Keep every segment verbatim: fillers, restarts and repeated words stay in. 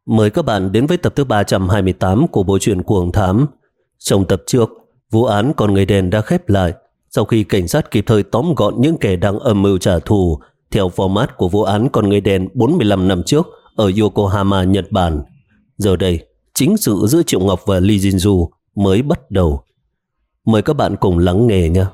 Mời các bạn đến với tập thứ ba trăm hai mươi tám của bộ truyện Cuồng Thám. Trong tập trước, vụ án Con Người Đen đã khép lại sau khi cảnh sát kịp thời tóm gọn những kẻ đang âm mưu trả thù theo format của vụ án Con Người Đen bốn mươi lăm năm trước ở Yokohama, Nhật Bản. Giờ đây, chính sự giữa Triệu Ngọc và Lee Jin-ju mới bắt đầu. Mời các bạn cùng lắng nghe nhé.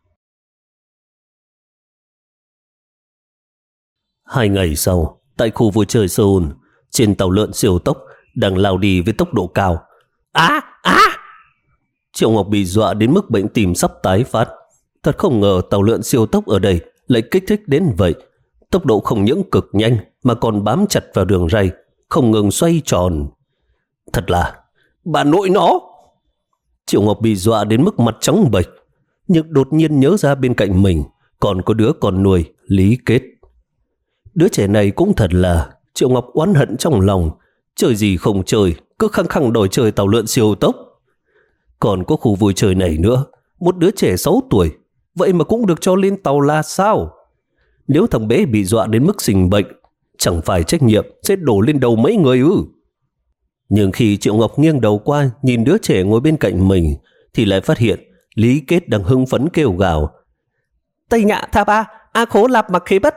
Hai ngày sau, tại khu vui chơi Seoul, trên tàu lượn siêu tốc đang lao đi với tốc độ cao. Á! Á! Triệu Ngọc bị dọa đến mức bệnh tim sắp tái phát. Thật không ngờ tàu lượn siêu tốc ở đây lại kích thích đến vậy. Tốc độ không những cực nhanh mà còn bám chặt vào đường ray, không ngừng xoay tròn. Thật là bà nội nó! Triệu Ngọc bị dọa đến mức mặt trắng bệch, nhưng đột nhiên nhớ ra bên cạnh mình còn có đứa con nuôi, Lý Kết. Đứa trẻ này cũng thật là... Triệu Ngọc oán hận trong lòng, chơi gì không chơi, cứ khăng khăng đòi chơi tàu lượn siêu tốc. Còn có khu vui chơi này nữa, một đứa trẻ sáu tuổi, vậy mà cũng được cho lên tàu là sao? Nếu thằng bé bị dọa đến mức sinh bệnh, chẳng phải trách nhiệm sẽ đổ lên đầu mấy người ư? Nhưng khi Triệu Ngọc nghiêng đầu qua nhìn đứa trẻ ngồi bên cạnh mình, thì lại phát hiện Lý Kết đang hưng phấn kêu gào: Tây Nhạ Tha Ba, A Khố Lạp Mặc Khế Bất.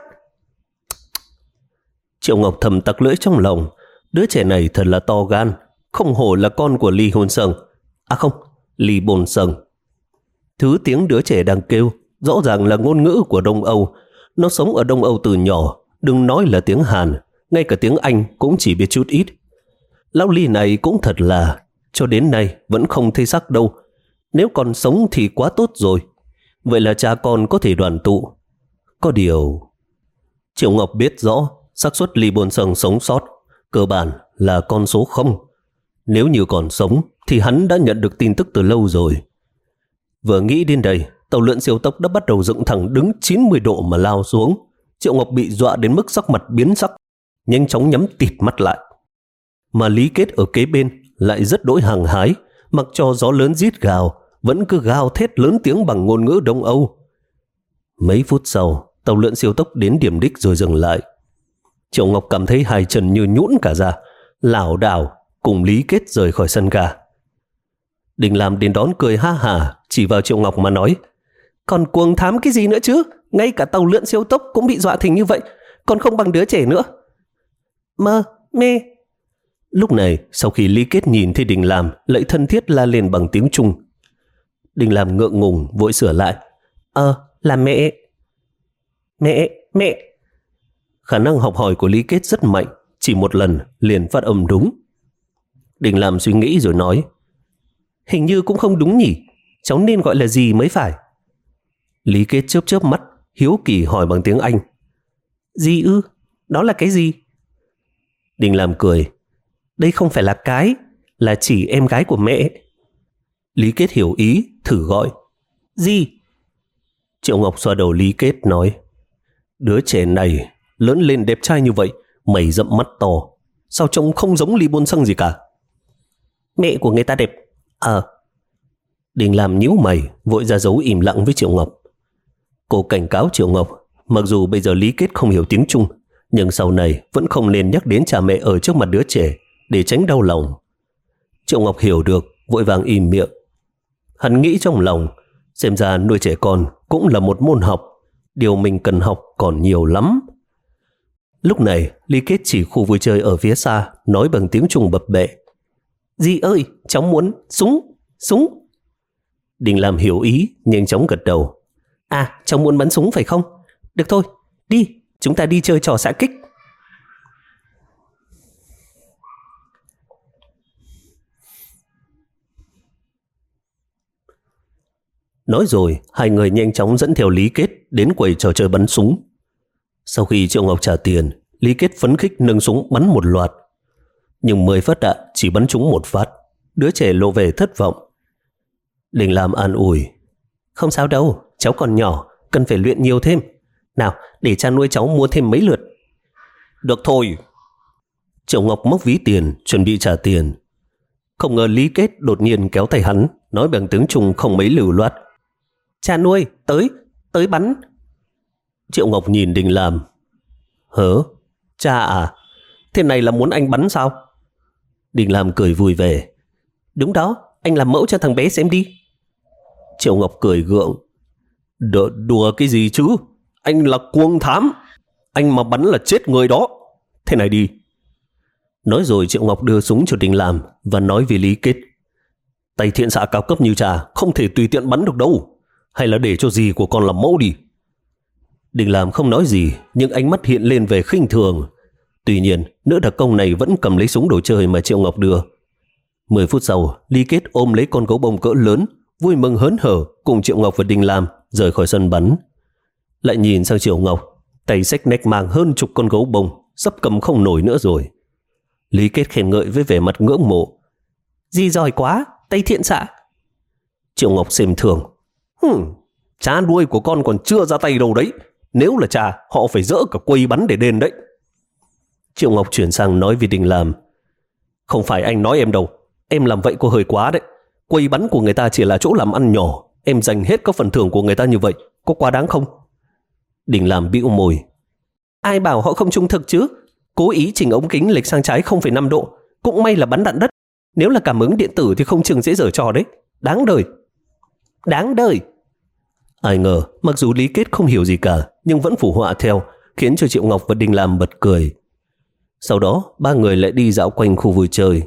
Triệu Ngọc thầm tặc lưỡi trong lòng, đứa trẻ này thật là to gan, không hổ là con của Lee Hôn Sung. À không, Lee Bôn Sung. Thứ tiếng đứa trẻ đang kêu rõ ràng là ngôn ngữ của Đông Âu. Nó sống ở Đông Âu từ nhỏ, đừng nói là tiếng Hàn, ngay cả tiếng Anh cũng chỉ biết chút ít. Lão Lee này cũng thật là, cho đến nay vẫn không thấy xác đâu. Nếu còn sống thì quá tốt rồi. Vậy là cha con có thể đoàn tụ. Có điều... Triệu Ngọc biết rõ xác suất Lee Bôn Sung sống sót cơ bản là con số không. Nếu như còn sống thì hắn đã nhận được tin tức từ lâu rồi. Vừa nghĩ đến đây, tàu lượn siêu tốc đã bắt đầu dựng thẳng đứng chín mươi độ mà lao xuống. Triệu Ngọc bị dọa đến mức sắc mặt biến sắc, nhanh chóng nhắm tịt mắt lại. Mà Lý Kết ở kế bên lại rất đỗi hăng hái, mặc cho gió lớn rít gào, vẫn cứ gào thét lớn tiếng bằng ngôn ngữ Đông Âu. Mấy phút sau, tàu lượn siêu tốc đến điểm đích rồi dừng lại. Triệu Ngọc cảm thấy hai chân như nhũn cả ra, lảo đảo cùng Lý Kết rời khỏi sân ga. Đình Lam đến đón cười ha hả, chỉ vào Triệu Ngọc mà nói: Còn cuồng thám cái gì nữa chứ? Ngay cả tàu lượn siêu tốc cũng bị dọa thành như vậy, còn không bằng đứa trẻ nữa. Mơ, mê. Lúc này, sau khi Lý Kết nhìn thấy Đình Lam, lại thân thiết la lên bằng tiếng Trung. Đình Lam ngượng ngùng vội sửa lại: Ờ, là mẹ. Mẹ, mẹ. Khả năng học hỏi của Lý Kết rất mạnh, chỉ một lần liền phát âm đúng. Đình Lam suy nghĩ rồi nói: Hình như cũng không đúng nhỉ, cháu nên gọi là gì mới phải? Lý Kết chớp chớp mắt, hiếu kỳ hỏi bằng tiếng Anh: Gì ư? Đó là cái gì? Đình Lam cười: Đây không phải là cái, là chỉ em gái của mẹ. Lý Kết hiểu ý, thử gọi: Gì? Triệu Ngọc xoa đầu Lý Kết nói: Đứa trẻ này lớn lên đẹp trai như vậy, mày rậm mắt to, sao trông không giống Lee Bôn Sung gì cả? Mẹ của người ta đẹp. Ờ. Đình Lam nhíu mày, vội ra dấu im lặng với Triệu Ngọc. Cô cảnh cáo Triệu Ngọc, mặc dù bây giờ Lý Kết không hiểu tiếng Trung, nhưng sau này vẫn không nên nhắc đến cha mẹ ở trước mặt đứa trẻ, để tránh đau lòng. Triệu Ngọc hiểu được, vội vàng im miệng. Hắn nghĩ trong lòng, xem ra nuôi trẻ con cũng là một môn học, điều mình cần học còn nhiều lắm. Lúc này, Lý Kết chỉ khu vui chơi ở phía xa, nói bằng tiếng Trung bập bẹ: Dì ơi, cháu muốn súng, súng. Đình Lam hiểu ý, nhanh chóng gật đầu: À, cháu muốn bắn súng phải không? Được thôi, đi, chúng ta đi chơi trò xạ kích. Nói rồi, hai người nhanh chóng dẫn theo Lý Kết đến quầy trò chơi bắn súng. Sau khi Triệu Ngọc trả tiền, Lý Kết phấn khích nâng súng bắn một loạt. Nhưng mười phát đạn chỉ bắn trúng một phát, đứa trẻ lộ vẻ thất vọng. Đình Lam an ủi: Không sao đâu, cháu còn nhỏ, cần phải luyện nhiều thêm. Nào, để cha nuôi cháu mua thêm mấy lượt. Được thôi. Triệu Ngọc móc ví tiền, chuẩn bị trả tiền. Không ngờ Lý Kết đột nhiên kéo tay hắn, nói bằng tiếng Trung không mấy lưu loát: Cha nuôi, tới, tới bắn. Triệu Ngọc nhìn Đình Lam: Hớ, cha à? Thế này là muốn anh bắn sao? Đình Lam cười vui vẻ. Đúng đó, anh làm mẫu cho thằng bé xem đi. Triệu Ngọc cười gượng. Đùa, đùa cái gì chứ? Anh là cuồng thám. Anh mà bắn là chết người đó. Thế này đi. Nói rồi Triệu Ngọc đưa súng cho Đình Lam và nói với Lý Kết. Tay thiện xạ cao cấp như trà không thể tùy tiện bắn được đâu. Hay là để cho dì của con làm mẫu đi. Đình Lam không nói gì, nhưng ánh mắt hiện lên về khinh thường. Tuy nhiên, nữ đặc công này vẫn cầm lấy súng đồ chơi mà Triệu Ngọc đưa. Mười phút sau, Lý Kết ôm lấy con gấu bông cỡ lớn, vui mừng hớn hở cùng Triệu Ngọc và Đình Lam rời khỏi sân bắn. Lại nhìn sang Triệu Ngọc, tay xách nách mang hơn chục con gấu bông, sắp cầm không nổi nữa rồi. Lý Kết khen ngợi với vẻ mặt ngưỡng mộ. Dì giỏi quá, tay thiện xạ. Triệu Ngọc xem thường. Hừm, cha nuôi của con còn chưa ra tay đâu đấy. Nếu là cha, họ phải dỡ cả quây bắn để đền đấy. Triệu Ngọc chuyển sang nói với Đình Lam. Không phải anh nói em đâu, em làm vậy có hơi quá đấy. Quây bắn của người ta chỉ là chỗ làm ăn nhỏ, em dành hết các phần thưởng của người ta như vậy, có quá đáng không? Đình Lam bĩu môi. Ai bảo họ không trung thực chứ? Cố ý chỉnh ống kính lệch sang trái không phẩy năm độ, cũng may là bắn đạn đất. Nếu là cảm ứng điện tử thì không chừng dễ dở trò đấy. Đáng đời. Đáng đời. Ai ngờ, mặc dù Lý Kết không hiểu gì cả, nhưng vẫn phụ họa theo, khiến cho Triệu Ngọc và Đình Lam bật cười. Sau đó, ba người lại đi dạo quanh khu vui chơi.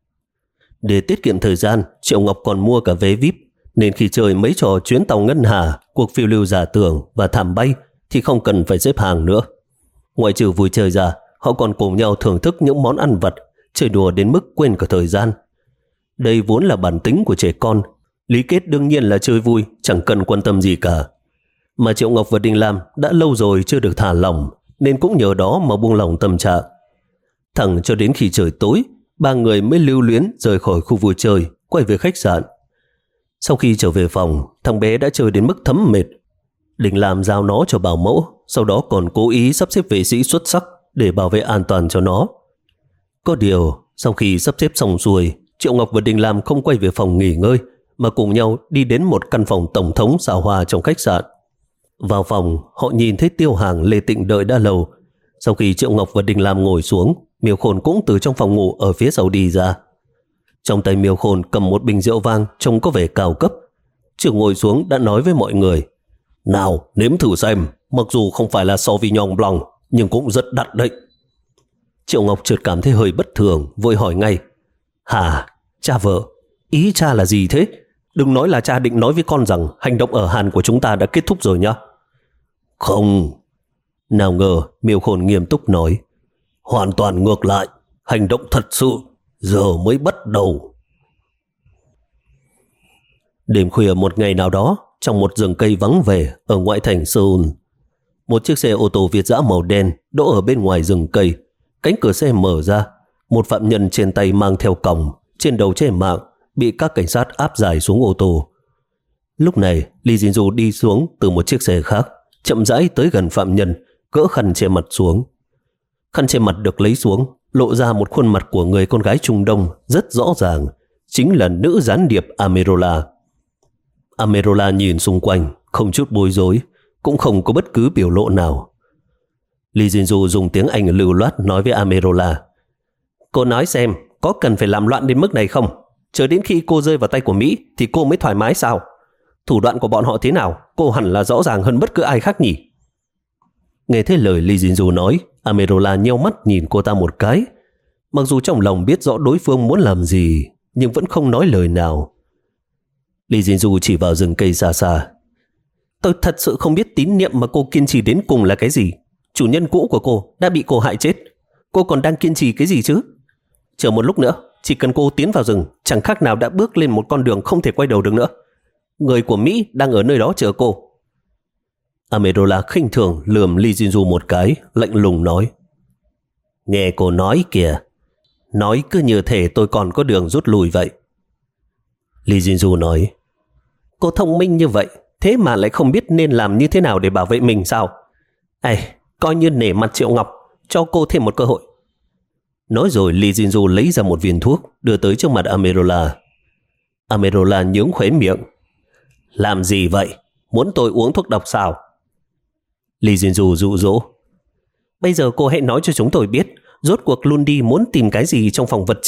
Để tiết kiệm thời gian, Triệu Ngọc còn mua cả vé vi ai pi, nên khi chơi mấy trò chuyến tàu ngân hà, cuộc phiêu lưu giả tưởng và thảm bay thì không cần phải xếp hàng nữa. Ngoại trừ vui chơi ra, họ còn cùng nhau thưởng thức những món ăn vặt, chơi đùa đến mức quên cả thời gian. Đây vốn là bản tính của trẻ con. Lý Kết đương nhiên là chơi vui, chẳng cần quan tâm gì cả. Mà Triệu Ngọc và Đình Lam đã lâu rồi chưa được thả lỏng, nên cũng nhờ đó mà buông lỏng tâm trạng. Thẳng cho đến khi trời tối, ba người mới lưu luyến rời khỏi khu vui chơi, quay về khách sạn. Sau khi trở về phòng, thằng bé đã chơi đến mức thấm mệt. Đình Lam giao nó cho bảo mẫu, sau đó còn cố ý sắp xếp vệ sĩ xuất sắc để bảo vệ an toàn cho nó. Có điều, sau khi sắp xếp xong xuôi, Triệu Ngọc và Đình Lam không quay về phòng nghỉ ngơi, mà cùng nhau đi đến một căn phòng tổng thống xa hoa trong khách sạn. Vào phòng, họ nhìn thấy Tiêu Hàng, Lê Tịnh đợi đã lâu. Sau khi Triệu Ngọc và Đình Lam ngồi xuống, Miêu Khôn cũng từ trong phòng ngủ ở phía sau đi ra. Trong tay Miêu Khôn cầm một bình rượu vang trông có vẻ cao cấp. Chưa ngồi xuống đã nói với mọi người. Nào, nếm thử xem, mặc dù không phải là Sauvignon Blanc, nhưng cũng rất đắt đấy. Triệu Ngọc chợt cảm thấy hơi bất thường, vội hỏi ngay. Hả, cha vợ, ý cha là gì thế? Đừng nói là cha định nói với con rằng hành động ở Hàn của chúng ta đã kết thúc rồi nhá. Không. Nào ngờ Miêu Khôn nghiêm túc nói. Hoàn toàn ngược lại, hành động thật sự giờ mới bắt đầu. Đêm khuya một ngày nào đó, trong một rừng cây vắng vẻ ở ngoại thành Seoul, một chiếc xe ô tô Việt dã màu đen đỗ ở bên ngoài rừng cây. Cánh cửa xe mở ra, một phạm nhân trên tay mang theo còng, trên đầu che mạng, bị các cảnh sát áp giải xuống ô tô. Lúc này, Lee Jin-ju đi xuống từ một chiếc xe khác, chậm rãi tới gần phạm nhân, gỡ khăn che mặt xuống. Khăn che mặt được lấy xuống, lộ ra một khuôn mặt của người con gái Trung Đông rất rõ ràng, chính là nữ gián điệp Amerola. Amerola nhìn xung quanh, không chút bối rối, cũng không có bất cứ biểu lộ nào. Lee Jin-ju dùng tiếng Anh lưu loát nói với Amerola. Cô nói xem, có cần phải làm loạn đến mức này không? Chờ đến khi cô rơi vào tay của Mỹ thì cô mới thoải mái sao? Thủ đoạn của bọn họ thế nào, cô hẳn là rõ ràng hơn bất cứ ai khác nhỉ? Nghe thấy lời Lee Jin-ju nói, Amerola nheo mắt nhìn cô ta một cái. Mặc dù trong lòng biết rõ đối phương muốn làm gì, nhưng vẫn không nói lời nào. Lee Jin-ju chỉ vào rừng cây xa xa. Tôi thật sự không biết tín niệm mà cô kiên trì đến cùng là cái gì. Chủ nhân cũ của cô đã bị cô hại chết. Cô còn đang kiên trì cái gì chứ? Chờ một lúc nữa, chỉ cần cô tiến vào rừng, chẳng khác nào đã bước lên một con đường không thể quay đầu được nữa. Người của Mỹ đang ở nơi đó chờ cô. Amerola khinh thường lườm Lee Jin-ju một cái, lạnh lùng nói. Nghe cô nói kìa, nói cứ như thể tôi còn có đường rút lui vậy. Lee Jin-ju nói. Cô thông minh như vậy, thế mà lại không biết nên làm như thế nào để bảo vệ mình sao? Ê, coi như nể mặt Triệu Ngọc, cho cô thêm một cơ hội. Nói rồi Lee Jin-ju lấy ra một viên thuốc, đưa tới trước mặt Amerola. Amerola nhướng khóe miệng. Làm gì vậy? Muốn tôi uống thuốc độc sao? Lee Jin-ju dụ dỗ. Bây giờ cô hãy nói cho chúng tôi biết, rốt cuộc Lundi muốn tìm cái gì trong phòng vật chứng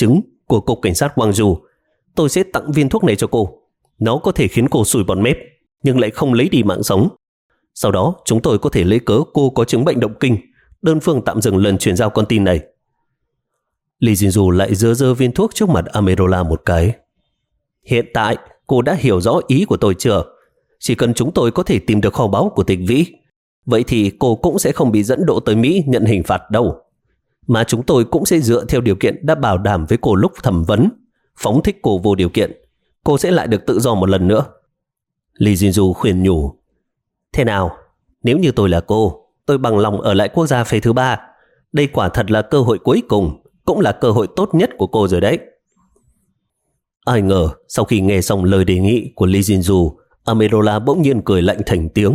của Cục Cảnh sát Gwangju. Tôi sẽ tặng viên thuốc này cho cô. Nó có thể khiến cô sùi bọt mép, nhưng lại không lấy đi mạng sống. Sau đó, chúng tôi có thể lấy cớ cô có chứng bệnh động kinh, đơn phương tạm dừng lần chuyển giao con tin này. Lee Jin-ju lại dơ dơ viên thuốc trước mặt Amerola một cái. Hiện tại, cô đã hiểu rõ ý của tôi chưa? Chỉ cần chúng tôi có thể tìm được kho báu của Tịch Vĩ, vậy thì cô cũng sẽ không bị dẫn độ tới Mỹ nhận hình phạt đâu. Mà chúng tôi cũng sẽ dựa theo điều kiện đã bảo đảm với cô lúc thẩm vấn, phóng thích cô vô điều kiện. Cô sẽ lại được tự do một lần nữa. Lee Jin-ju khuyên nhủ. Thế nào? Nếu như tôi là cô, tôi bằng lòng ở lại quốc gia phase thứ ba. Đây quả thật là cơ hội cuối cùng, cũng là cơ hội tốt nhất của cô rồi đấy. Ai ngờ, sau khi nghe xong lời đề nghị của Lee Jin-ju, Amerola bỗng nhiên cười lạnh thành tiếng.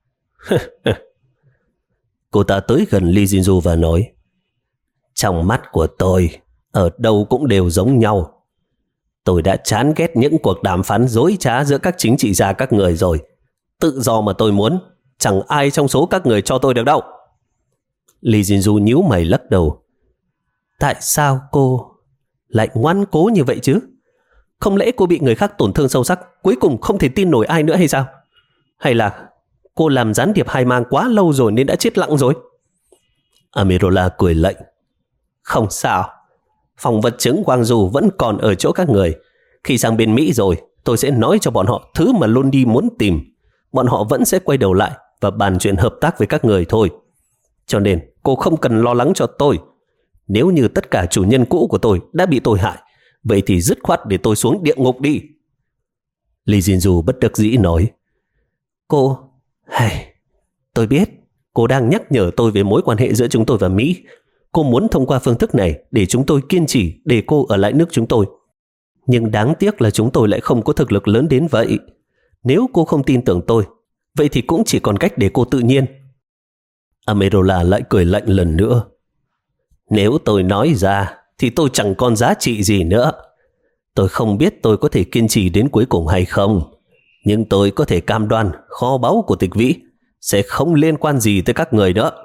Cô ta tới gần Lee Jin-ju và nói, trong mắt của tôi, ở đâu cũng đều giống nhau. Tôi đã chán ghét những cuộc đàm phán dối trá giữa các chính trị gia các người rồi. Tự do mà tôi muốn, chẳng ai trong số các người cho tôi được đâu. Lee Jin-ju nhíu mày lắc đầu. Tại sao cô lại ngoan cố như vậy chứ? Không lẽ cô bị người khác tổn thương sâu sắc, cuối cùng không thể tin nổi ai nữa hay sao? Hay là cô làm gián điệp hai mang quá lâu rồi nên đã chết lặng rồi? Amerola cười lạnh. Không sao, phòng vật chứng Gwangju vẫn còn ở chỗ các người. Khi sang bên Mỹ rồi, tôi sẽ nói cho bọn họ thứ mà Lundi muốn tìm. Bọn họ vẫn sẽ quay đầu lại và bàn chuyện hợp tác với các người thôi. Cho nên cô không cần lo lắng cho tôi. Nếu như tất cả chủ nhân cũ của tôi đã bị tôi hại, vậy thì dứt khoát để tôi xuống địa ngục đi. Lee Jin-ju bất đắc dĩ nói. Cô, hay, tôi biết cô đang nhắc nhở tôi về mối quan hệ giữa chúng tôi và Mỹ. Cô muốn thông qua phương thức này để chúng tôi kiên trì để cô ở lại nước chúng tôi. Nhưng đáng tiếc là chúng tôi lại không có thực lực lớn đến vậy. Nếu cô không tin tưởng tôi, vậy thì cũng chỉ còn cách để cô tự nhiên. Amerola lại cười lạnh lần nữa. Nếu tôi nói ra thì tôi chẳng còn giá trị gì nữa. Tôi không biết tôi có thể kiên trì đến cuối cùng hay không, nhưng tôi có thể cam đoan kho báu của Tịch Vĩ sẽ không liên quan gì tới các người nữa.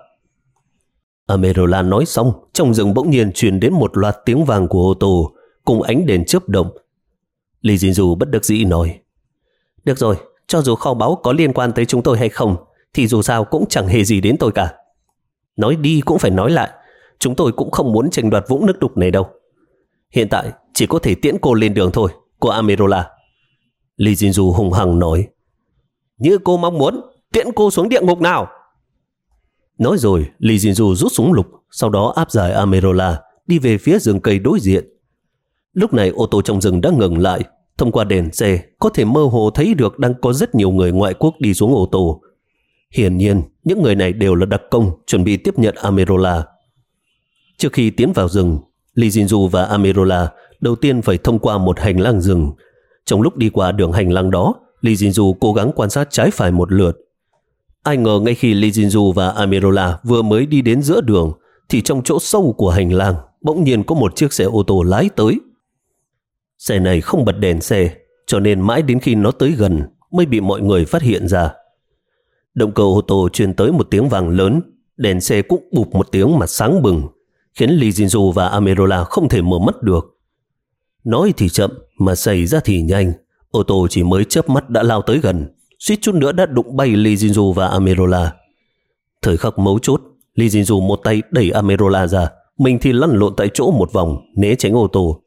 Amerola nói xong, trong rừng bỗng nhiên truyền đến một loạt tiếng vàng của ô tô cùng ánh đèn chớp động. Lee Jin-ju bất đắc dĩ nói. Được rồi, cho dù kho báu có liên quan tới chúng tôi hay không, thì dù sao cũng chẳng hề gì đến tôi cả. Nói đi cũng phải nói lại, chúng tôi cũng không muốn tranh đoạt vũng nước đục này đâu. Hiện tại chỉ có thể tiễn cô lên đường thôi, cô Amerola. Lee Jin-ju hùng hằng nói. Như cô mong muốn, tiễn cô xuống địa ngục nào. Nói rồi, Lee Jin-ju rút súng lục, sau đó áp giải Amerola đi về phía rừng cây đối diện. Lúc này ô tô trong rừng đã ngừng lại. Thông qua đèn xe, có thể mơ hồ thấy được đang có rất nhiều người ngoại quốc đi xuống ô tô. Hiển nhiên, những người này đều là đặc công chuẩn bị tiếp nhận Amerola. Trước khi tiến vào rừng, Lee Jin-ju và Amerola đầu tiên phải thông qua một hành lang rừng. Trong lúc đi qua đường hành lang đó, Lee Jin-ju cố gắng quan sát trái phải một lượt. Ai ngờ ngay khi Lee Jin-ju và Amerola vừa mới đi đến giữa đường, thì trong chỗ sâu của hành lang bỗng nhiên có một chiếc xe ô tô lái tới. Xe này không bật đèn xe, cho nên mãi đến khi nó tới gần mới bị mọi người phát hiện ra. Động cơ ô tô truyền tới một tiếng vang lớn, đèn xe cũng bụp một tiếng mà sáng bừng, khiến Lee Jin-ju và Amerola không thể mở mắt được. Nói thì chậm mà xảy ra thì nhanh, ô tô chỉ mới chớp mắt đã lao tới gần, suýt chút nữa đã đụng bay Lee Jin-ju và Amerola. Thời khắc mấu chốt, Lee Jin-ju một tay đẩy Amerola ra, mình thì lăn lộn tại chỗ một vòng né tránh ô tô.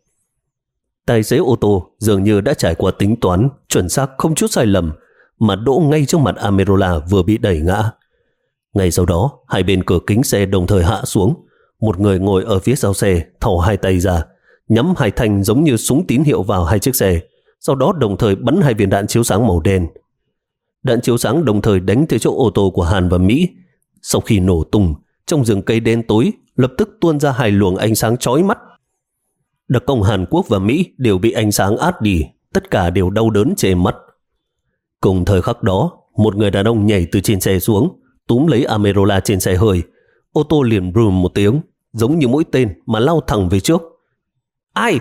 Tài xế ô tô dường như đã trải qua tính toán chuẩn xác không chút sai lầm, mà đỗ ngay trước mặt Amerola vừa bị đẩy ngã. Ngay sau đó, hai bên cửa kính xe đồng thời hạ xuống. Một người ngồi ở phía sau xe thò hai tay ra, nhắm hai thanh giống như súng tín hiệu vào hai chiếc xe, sau đó đồng thời bắn hai viên đạn chiếu sáng màu đen. Đạn chiếu sáng đồng thời đánh tới chỗ ô tô của Hàn và Mỹ. Sau khi nổ tung, trong rừng cây đen tối lập tức tuôn ra hai luồng ánh sáng chói mắt. Đặc công Hàn Quốc và Mỹ đều bị ánh sáng át đi, tất cả đều đau đớn chề mắt. Cùng thời khắc đó, một người đàn ông nhảy từ trên xe xuống, túm lấy Amerola trên xe hơi. Ô tô liền bùm một tiếng, giống như mũi tên mà lao thẳng về trước. Ai?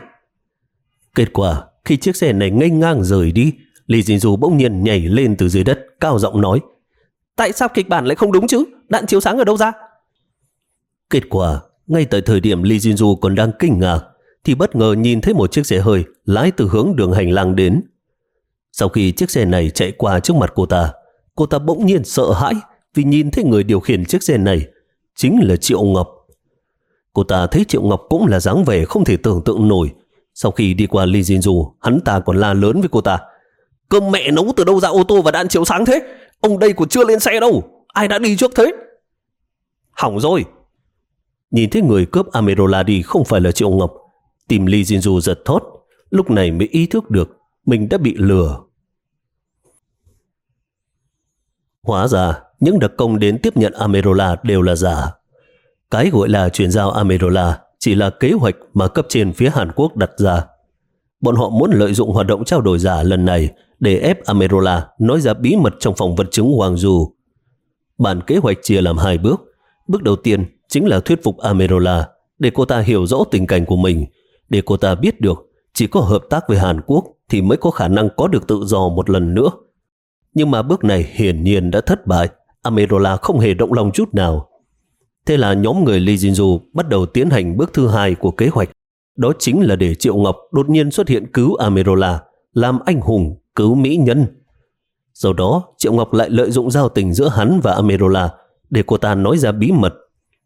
Kết quả, khi chiếc xe này nghênh ngang rời đi, Lee Jin-ju bỗng nhiên nhảy lên từ dưới đất, cao giọng nói: Tại sao kịch bản lại không đúng chứ? Đạn chiếu sáng ở đâu ra? Kết quả, ngay tại thời điểm Lee Jin-ju còn đang kinh ngạc, thì bất ngờ nhìn thấy một chiếc xe hơi lái từ hướng đường hành lang đến. Sau khi chiếc xe này chạy qua trước mặt cô ta, cô ta bỗng nhiên sợ hãi vì nhìn thấy người điều khiển chiếc xe này chính là Triệu Ngọc. Cô ta thấy Triệu Ngọc cũng là dáng vẻ không thể tưởng tượng nổi. Sau khi đi qua Lee Jin-du, hắn ta còn la lớn với cô ta: "Cơm mẹ nấu từ đâu ra ô tô và đạn chiếu sáng thế? Ông đây còn chưa lên xe đâu, ai đã đi trước thế?" Hỏng rồi. Nhìn thấy người cướp Amerola đi không phải là Triệu Ngọc, tim Lee Jin-du giật thót, lúc này mới ý thức được mình đã bị lừa. Hóa ra những đặc công đến tiếp nhận Amerola đều là giả. Cái gọi là chuyển giao Amerola chỉ là kế hoạch mà cấp trên phía Hàn Quốc đặt ra. Bọn họ muốn lợi dụng hoạt động trao đổi giả lần này để ép Amerola nói ra bí mật trong phòng vật chứng Gwangju. Bản kế hoạch chia làm hai bước. Bước đầu tiên chính là thuyết phục Amerola để cô ta hiểu rõ tình cảnh của mình, để cô ta biết được chỉ có hợp tác với Hàn Quốc thì mới có khả năng có được tự do một lần nữa. Nhưng mà bước này hiển nhiên đã thất bại. Amerola không hề động lòng chút nào. Thế là nhóm người Lee Jin-du bắt đầu tiến hành bước thứ hai của kế hoạch. Đó chính là để Triệu Ngọc đột nhiên xuất hiện cứu Amerola, làm anh hùng, cứu mỹ nhân. Sau đó Triệu Ngọc lại lợi dụng giao tình giữa hắn và Amerola để cô ta nói ra bí mật.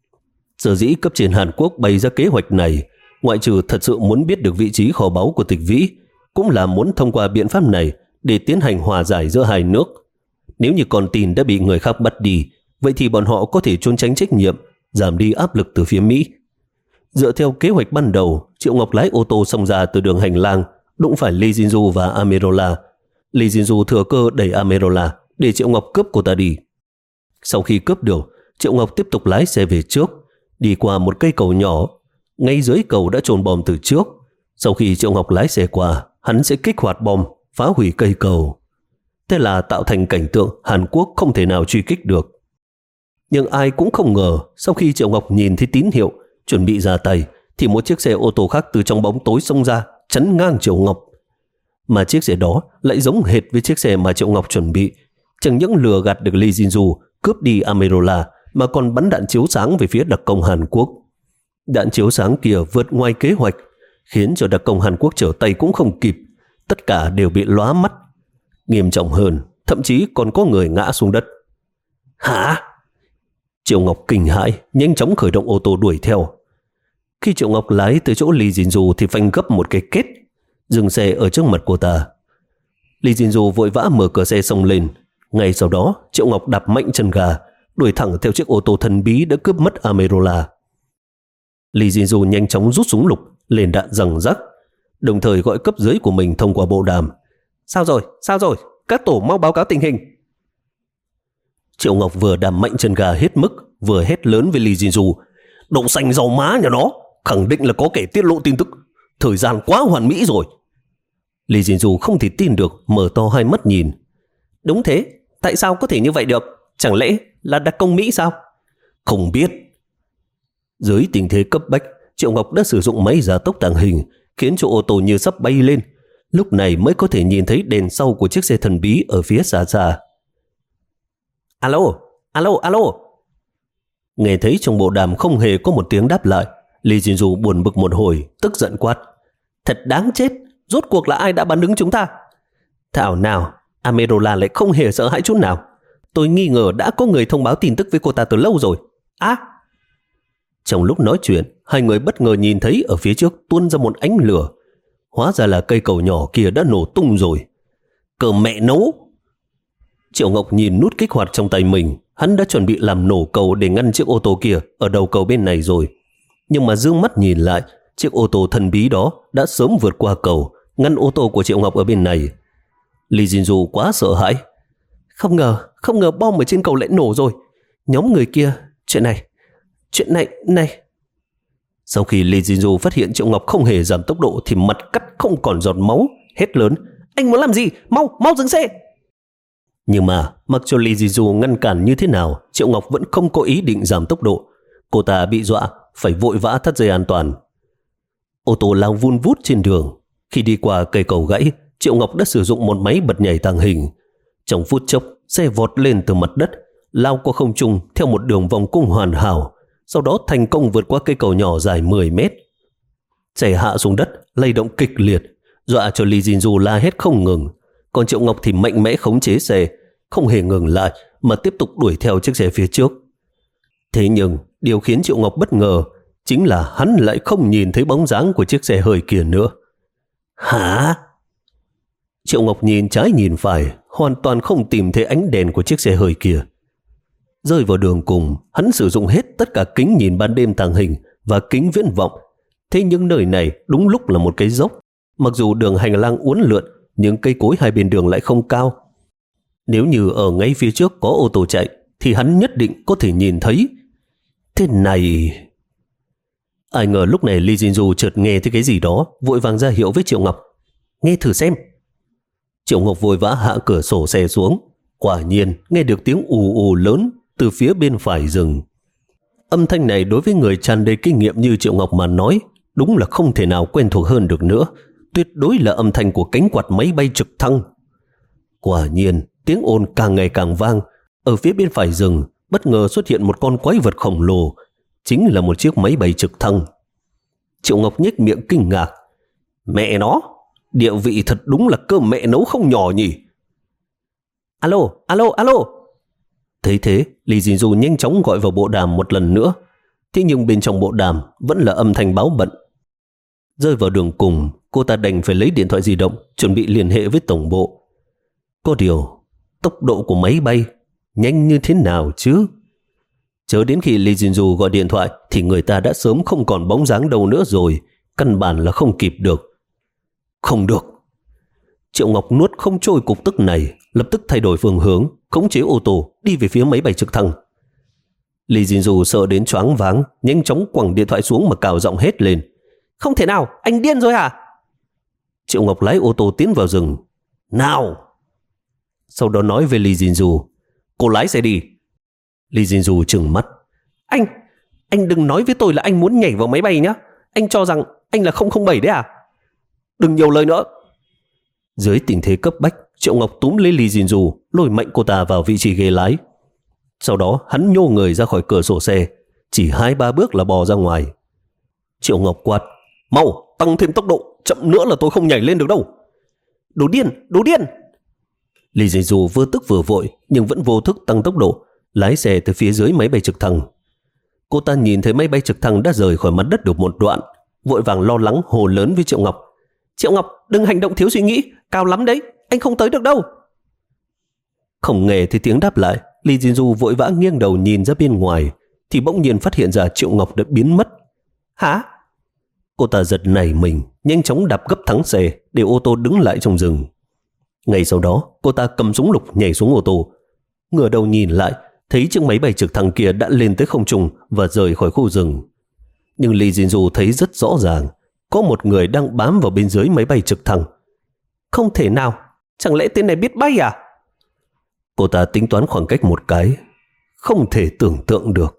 Sở dĩ cấp trên Hàn Quốc bày ra kế hoạch này, ngoại trừ thật sự muốn biết được vị trí kho báu của Tịch Vĩ, cũng là muốn thông qua biện pháp này để tiến hành hòa giải giữa hai nước. Nếu như con tin đã bị người khác bắt đi, vậy thì bọn họ có thể trốn tránh trách nhiệm, giảm đi áp lực từ phía Mỹ. Dựa theo kế hoạch ban đầu, Triệu Ngọc lái ô tô xông ra từ đường hành lang, đụng phải Lee Jin-du và Amerola. Lee Jin-du thừa cơ đẩy Amerola để Triệu Ngọc cướp cô ta đi. Sau khi cướp được, Triệu Ngọc tiếp tục lái xe về trước, đi qua một cây cầu nhỏ. Ngay dưới cầu đã chôn bom từ trước. Sau khi Triệu Ngọc lái xe qua, hắn sẽ kích hoạt bom, phá hủy cây cầu. Thế là tạo thành cảnh tượng Hàn Quốc không thể nào truy kích được. Nhưng ai cũng không ngờ, sau khi Triệu Ngọc nhìn thấy tín hiệu chuẩn bị ra tay, thì một chiếc xe ô tô khác từ trong bóng tối xông ra, chắn ngang Triệu Ngọc. Mà chiếc xe đó lại giống hệt với chiếc xe mà Triệu Ngọc chuẩn bị. Chẳng những lừa gạt được Lee Jin-du cướp đi Amerola, mà còn bắn đạn chiếu sáng về phía đặc công Hàn Quốc. Đạn chiếu sáng kia vượt ngoài kế hoạch, khiến cho đặc công Hàn Quốc trở tay cũng không kịp. Tất cả đều bị lóa mắt. Nghiêm trọng hơn, thậm chí còn có người ngã xuống đất. Hả? Triệu Ngọc kinh hãi, nhanh chóng khởi động ô tô đuổi theo. Khi Triệu Ngọc lái tới chỗ Lee Jin-du thì phanh gấp một cái kết, dừng xe ở trước mặt cô ta. Lee Jin-du vội vã mở cửa xe xông lên. Ngay sau đó, Triệu Ngọc đạp mạnh chân ga, đuổi thẳng theo chiếc ô tô thần bí đã cướp mất Amerola. Lee Jin-du nhanh chóng rút súng lục, lên đạn giằng rắc, đồng thời gọi cấp dưới của mình thông qua bộ đàm. Sao rồi? Sao rồi? Các tổ mau báo cáo tình hình. Triệu Ngọc vừa đạp mạnh chân ga hết mức, vừa hét lớn với Lee Jin-du. Đậu xanh dầu má nhà nó, khẳng định là có kẻ tiết lộ tin tức. Thời gian quá hoàn mỹ rồi. Lee Jin-du không thể tin được, mở to hai mắt nhìn. Đúng thế, tại sao có thể như vậy được? Chẳng lẽ là đặc công Mỹ sao? Không biết. Dưới tình thế cấp bách, Triệu Ngọc đã sử dụng máy gia tốc tàng hình, khiến cho ô tô như sắp bay lên. Lúc này mới có thể nhìn thấy đèn sau của chiếc xe thần bí ở phía xa xa. Alo, alo, alo. Nghe thấy trong bộ đàm không hề có một tiếng đáp lại, Lee Jin-du buồn bực một hồi, tức giận quát. Thật đáng chết, rốt cuộc là ai đã bắn đứng chúng ta? Thảo nào, Amerola lại không hề sợ hãi chút nào. Tôi nghi ngờ đã có người thông báo tin tức với cô ta từ lâu rồi. Á! À! Trong lúc nói chuyện, hai người bất ngờ nhìn thấy ở phía trước tuôn ra một ánh lửa. Hóa ra là cây cầu nhỏ kia đã nổ tung rồi. Cờ mẹ nấu! Triệu Ngọc nhìn nút kích hoạt trong tay mình. Hắn đã chuẩn bị làm nổ cầu để ngăn chiếc ô tô kia ở đầu cầu bên này rồi. Nhưng mà dương mắt nhìn lại, chiếc ô tô thần bí đó đã sớm vượt qua cầu, ngăn ô tô của Triệu Ngọc ở bên này. Lee Jin-du quá sợ hãi. Không ngờ, không ngờ bom ở trên cầu lại nổ rồi. Nhóm người kia, chuyện này, chuyện này, này. Sau khi Lee Jin-du phát hiện Triệu Ngọc không hề giảm tốc độ thì mặt cắt không còn giọt máu, hét lớn. Anh muốn làm gì? Mau, mau dừng xe! Nhưng mà mặc cho Lee Jin-du ngăn cản như thế nào, Triệu Ngọc vẫn không có ý định giảm tốc độ. Cô ta bị dọa, phải vội vã thắt dây an toàn. Ô tô lao vun vút trên đường. Khi đi qua cây cầu gãy, Triệu Ngọc đã sử dụng một máy bật nhảy tàng hình. Trong phút chốc, xe vọt lên từ mặt đất, lao qua không trung theo một đường vòng cung hoàn hảo, sau đó thành công vượt qua cây cầu nhỏ dài mười mét. Xe hạ xuống đất, lay động kịch liệt, dọa cho Lee Jin-du la hét không ngừng. Còn Triệu Ngọc thì mạnh mẽ khống chế xe, không hề ngừng lại mà tiếp tục đuổi theo chiếc xe phía trước. Thế nhưng điều khiến Triệu Ngọc bất ngờ chính là hắn lại không nhìn thấy bóng dáng của chiếc xe hơi kia nữa. Hả? Triệu Ngọc nhìn trái nhìn phải, hoàn toàn không tìm thấy ánh đèn của chiếc xe hơi kia. Rơi vào đường cùng, hắn sử dụng hết tất cả kính nhìn ban đêm tàng hình và kính viễn vọng. Thế nhưng nơi này đúng lúc là một cái dốc. Mặc dù đường hành lang uốn lượn, nhưng cây cối hai bên đường lại không cao. Nếu như ở ngay phía trước có ô tô chạy, thì hắn nhất định có thể nhìn thấy. Thế này... Ai ngờ lúc này Lee Jin-du chợt nghe thấy cái gì đó, vội vàng ra hiệu với Triệu Ngọc. Nghe thử xem. Triệu Ngọc vội vã hạ cửa sổ xe xuống. Quả nhiên nghe được tiếng ù ù lớn từ phía bên phải rừng. Âm thanh này đối với người tràn đầy kinh nghiệm như Triệu Ngọc mà nói, đúng là không thể nào quen thuộc hơn được nữa. Tuyệt đối là âm thanh của cánh quạt máy bay trực thăng. Quả nhiên tiếng ồn càng ngày càng vang. Ở phía bên phải rừng bất ngờ xuất hiện một con quái vật khổng lồ, chính là một chiếc máy bay trực thăng. Triệu Ngọc nhếch miệng kinh ngạc. Mẹ nó, địa vị thật đúng là cơm mẹ nấu không nhỏ nhỉ. Alo, alo, alo. Thấy thế, Lee Jin-du nhanh chóng gọi vào bộ đàm một lần nữa. Thế nhưng bên trong bộ đàm vẫn là âm thanh báo bận. Rơi vào đường cùng, cô ta đành phải lấy điện thoại di động chuẩn bị liên hệ với tổng bộ. Có điều, tốc độ của máy bay nhanh như thế nào chứ? Chớ đến khi Lee Jin-du gọi điện thoại thì người ta đã sớm không còn bóng dáng đâu nữa rồi, căn bản là không kịp được. Không được. Triệu Ngọc nuốt không trôi cục tức này, lập tức thay đổi phương hướng, khống chế ô tô đi về phía máy bay trực thăng. Lee Jin-du sợ đến choáng váng, nhanh chóng quẳng điện thoại xuống mà cào giọng hét lên. Không thể nào, anh điên rồi hả? Triệu Ngọc lái ô tô tiến vào rừng. Nào! Sau đó nói với Lee Jin-du. Cô lái xe đi. Lee Jin-du trừng mắt. Anh, anh đừng nói với tôi là anh muốn nhảy vào máy bay nhé. Anh cho rằng anh là không không bảy đấy à? Đừng nhiều lời nữa. Dưới tình thế cấp bách, Triệu Ngọc túm lấy Lee Jin-du, lôi mạnh cô ta vào vị trí ghế lái. Sau đó hắn nhô người ra khỏi cửa sổ xe, chỉ hai ba bước là bò ra ngoài. Triệu Ngọc quát. Mau, tăng thêm tốc độ, chậm nữa là tôi không nhảy lên được đâu. Đồ điên, đồ điên. Lee Jin-du vừa tức vừa vội, nhưng vẫn vô thức tăng tốc độ, lái xe từ phía dưới máy bay trực thăng. Cô ta nhìn thấy máy bay trực thăng đã rời khỏi mặt đất được một đoạn, vội vàng lo lắng hô lớn với Triệu Ngọc. Triệu Ngọc, đừng hành động thiếu suy nghĩ, cao lắm đấy, anh không tới được đâu. Không nghe thấy tiếng đáp lại, Lee Jin-du vội vã nghiêng đầu nhìn ra bên ngoài, thì bỗng nhiên phát hiện ra Triệu Ngọc đã biến mất. Hả? Cô ta giật nảy mình, nhanh chóng đạp gấp thắng xe để ô tô đứng lại trong rừng. Ngay sau đó, cô ta cầm súng lục nhảy xuống ô tô. Ngửa đầu nhìn lại, thấy chiếc máy bay trực thăng kia đã lên tới không trung và rời khỏi khu rừng. Nhưng Lee Jin-du thấy rất rõ ràng, có một người đang bám vào bên dưới máy bay trực thăng. Không thể nào, chẳng lẽ tên này biết bay à? Cô ta tính toán khoảng cách một cái, không thể tưởng tượng được.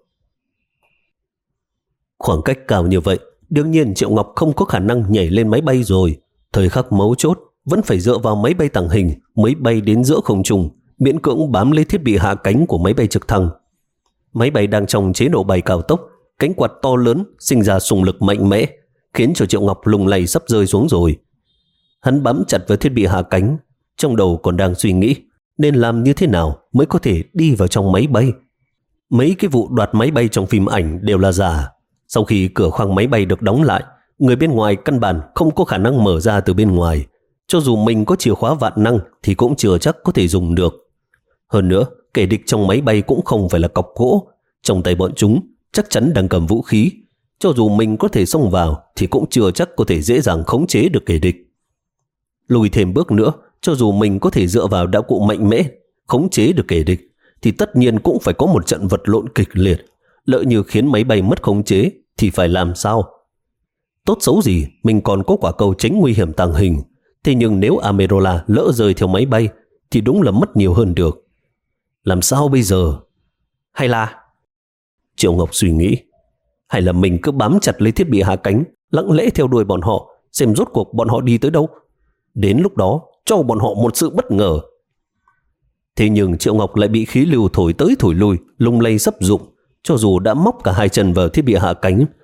Khoảng cách cao như vậy, đương nhiên Triệu Ngọc không có khả năng nhảy lên máy bay rồi. Thời khắc mấu chốt vẫn phải dựa vào máy bay tàng hình mới bay đến giữa không trung, miễn cưỡng bám lấy thiết bị hạ cánh của máy bay trực thăng. Máy bay đang trong chế độ bay cao tốc, cánh quạt to lớn sinh ra xung lực mạnh mẽ, khiến cho Triệu Ngọc lung lay sắp rơi xuống rồi. Hắn bám chặt vào thiết bị hạ cánh, trong đầu còn đang suy nghĩ nên làm như thế nào mới có thể đi vào trong máy bay. Mấy cái vụ đoạt máy bay trong phim ảnh đều là giả. Sau khi cửa khoang máy bay được đóng lại, người bên ngoài căn bản không có khả năng mở ra từ bên ngoài. Cho dù mình có chìa khóa vạn năng thì cũng chưa chắc có thể dùng được. Hơn nữa, kẻ địch trong máy bay cũng không phải là cọc gỗ. Trong tay bọn chúng chắc chắn đang cầm vũ khí. Cho dù mình có thể xông vào thì cũng chưa chắc có thể dễ dàng khống chế được kẻ địch. Lùi thêm bước nữa, cho dù mình có thể dựa vào đạo cụ mạnh mẽ khống chế được kẻ địch thì tất nhiên cũng phải có một trận vật lộn kịch liệt. Lỡ như khiến máy bay mất khống chế thì phải làm sao? Tốt xấu gì mình còn có quả cầu tránh nguy hiểm tàng hình. Thế nhưng nếu Amerola lỡ rơi theo máy bay thì đúng là mất nhiều hơn được. Làm sao bây giờ? Hay là... Triệu Ngọc suy nghĩ. Hay là mình cứ bám chặt lấy thiết bị hạ cánh, lặng lẽ theo đuôi bọn họ, xem rốt cuộc bọn họ đi tới đâu. Đến lúc đó cho bọn họ một sự bất ngờ. Thế nhưng Triệu Ngọc lại bị khí lưu thổi tới thổi lui, lung lay sấp dụng. Cho dù đã móc cả hai chân vào thiết bị hạ cánh,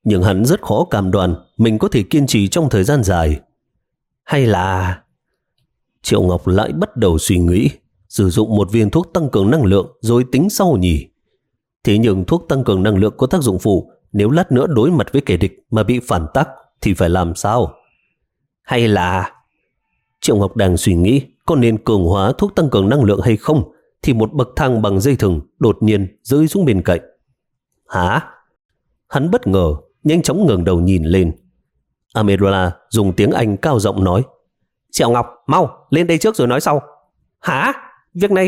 nhưng hắn rất khó cam đoan mình có thể kiên trì trong thời gian dài. Hay là... Triệu Ngọc lại bắt đầu suy nghĩ, sử dụng một viên thuốc tăng cường năng lượng rồi tính sau nhỉ. Thế nhưng thuốc tăng cường năng lượng có tác dụng phụ, nếu lát nữa đối mặt với kẻ địch mà bị phản tác thì phải làm sao? Hay là... Triệu Ngọc đang suy nghĩ có nên cường hóa thuốc tăng cường năng lượng hay không, thì một bậc thang bằng dây thừng đột nhiên rơi xuống bên cạnh. Hả? Hắn bất ngờ, nhanh chóng ngẩng đầu nhìn lên. Amidala dùng tiếng Anh cao giọng nói: Triệu Ngọc, mau, lên đây trước rồi nói sau. Hả? Việc này...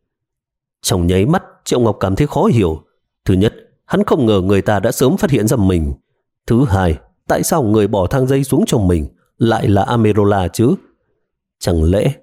Trong nháy mắt, Triệu Ngọc cảm thấy khó hiểu. Thứ nhất, hắn không ngờ người ta đã sớm phát hiện ra mình. Thứ hai, tại sao người bỏ thang dây xuống cho mình lại là Amidala chứ? Chẳng lẽ...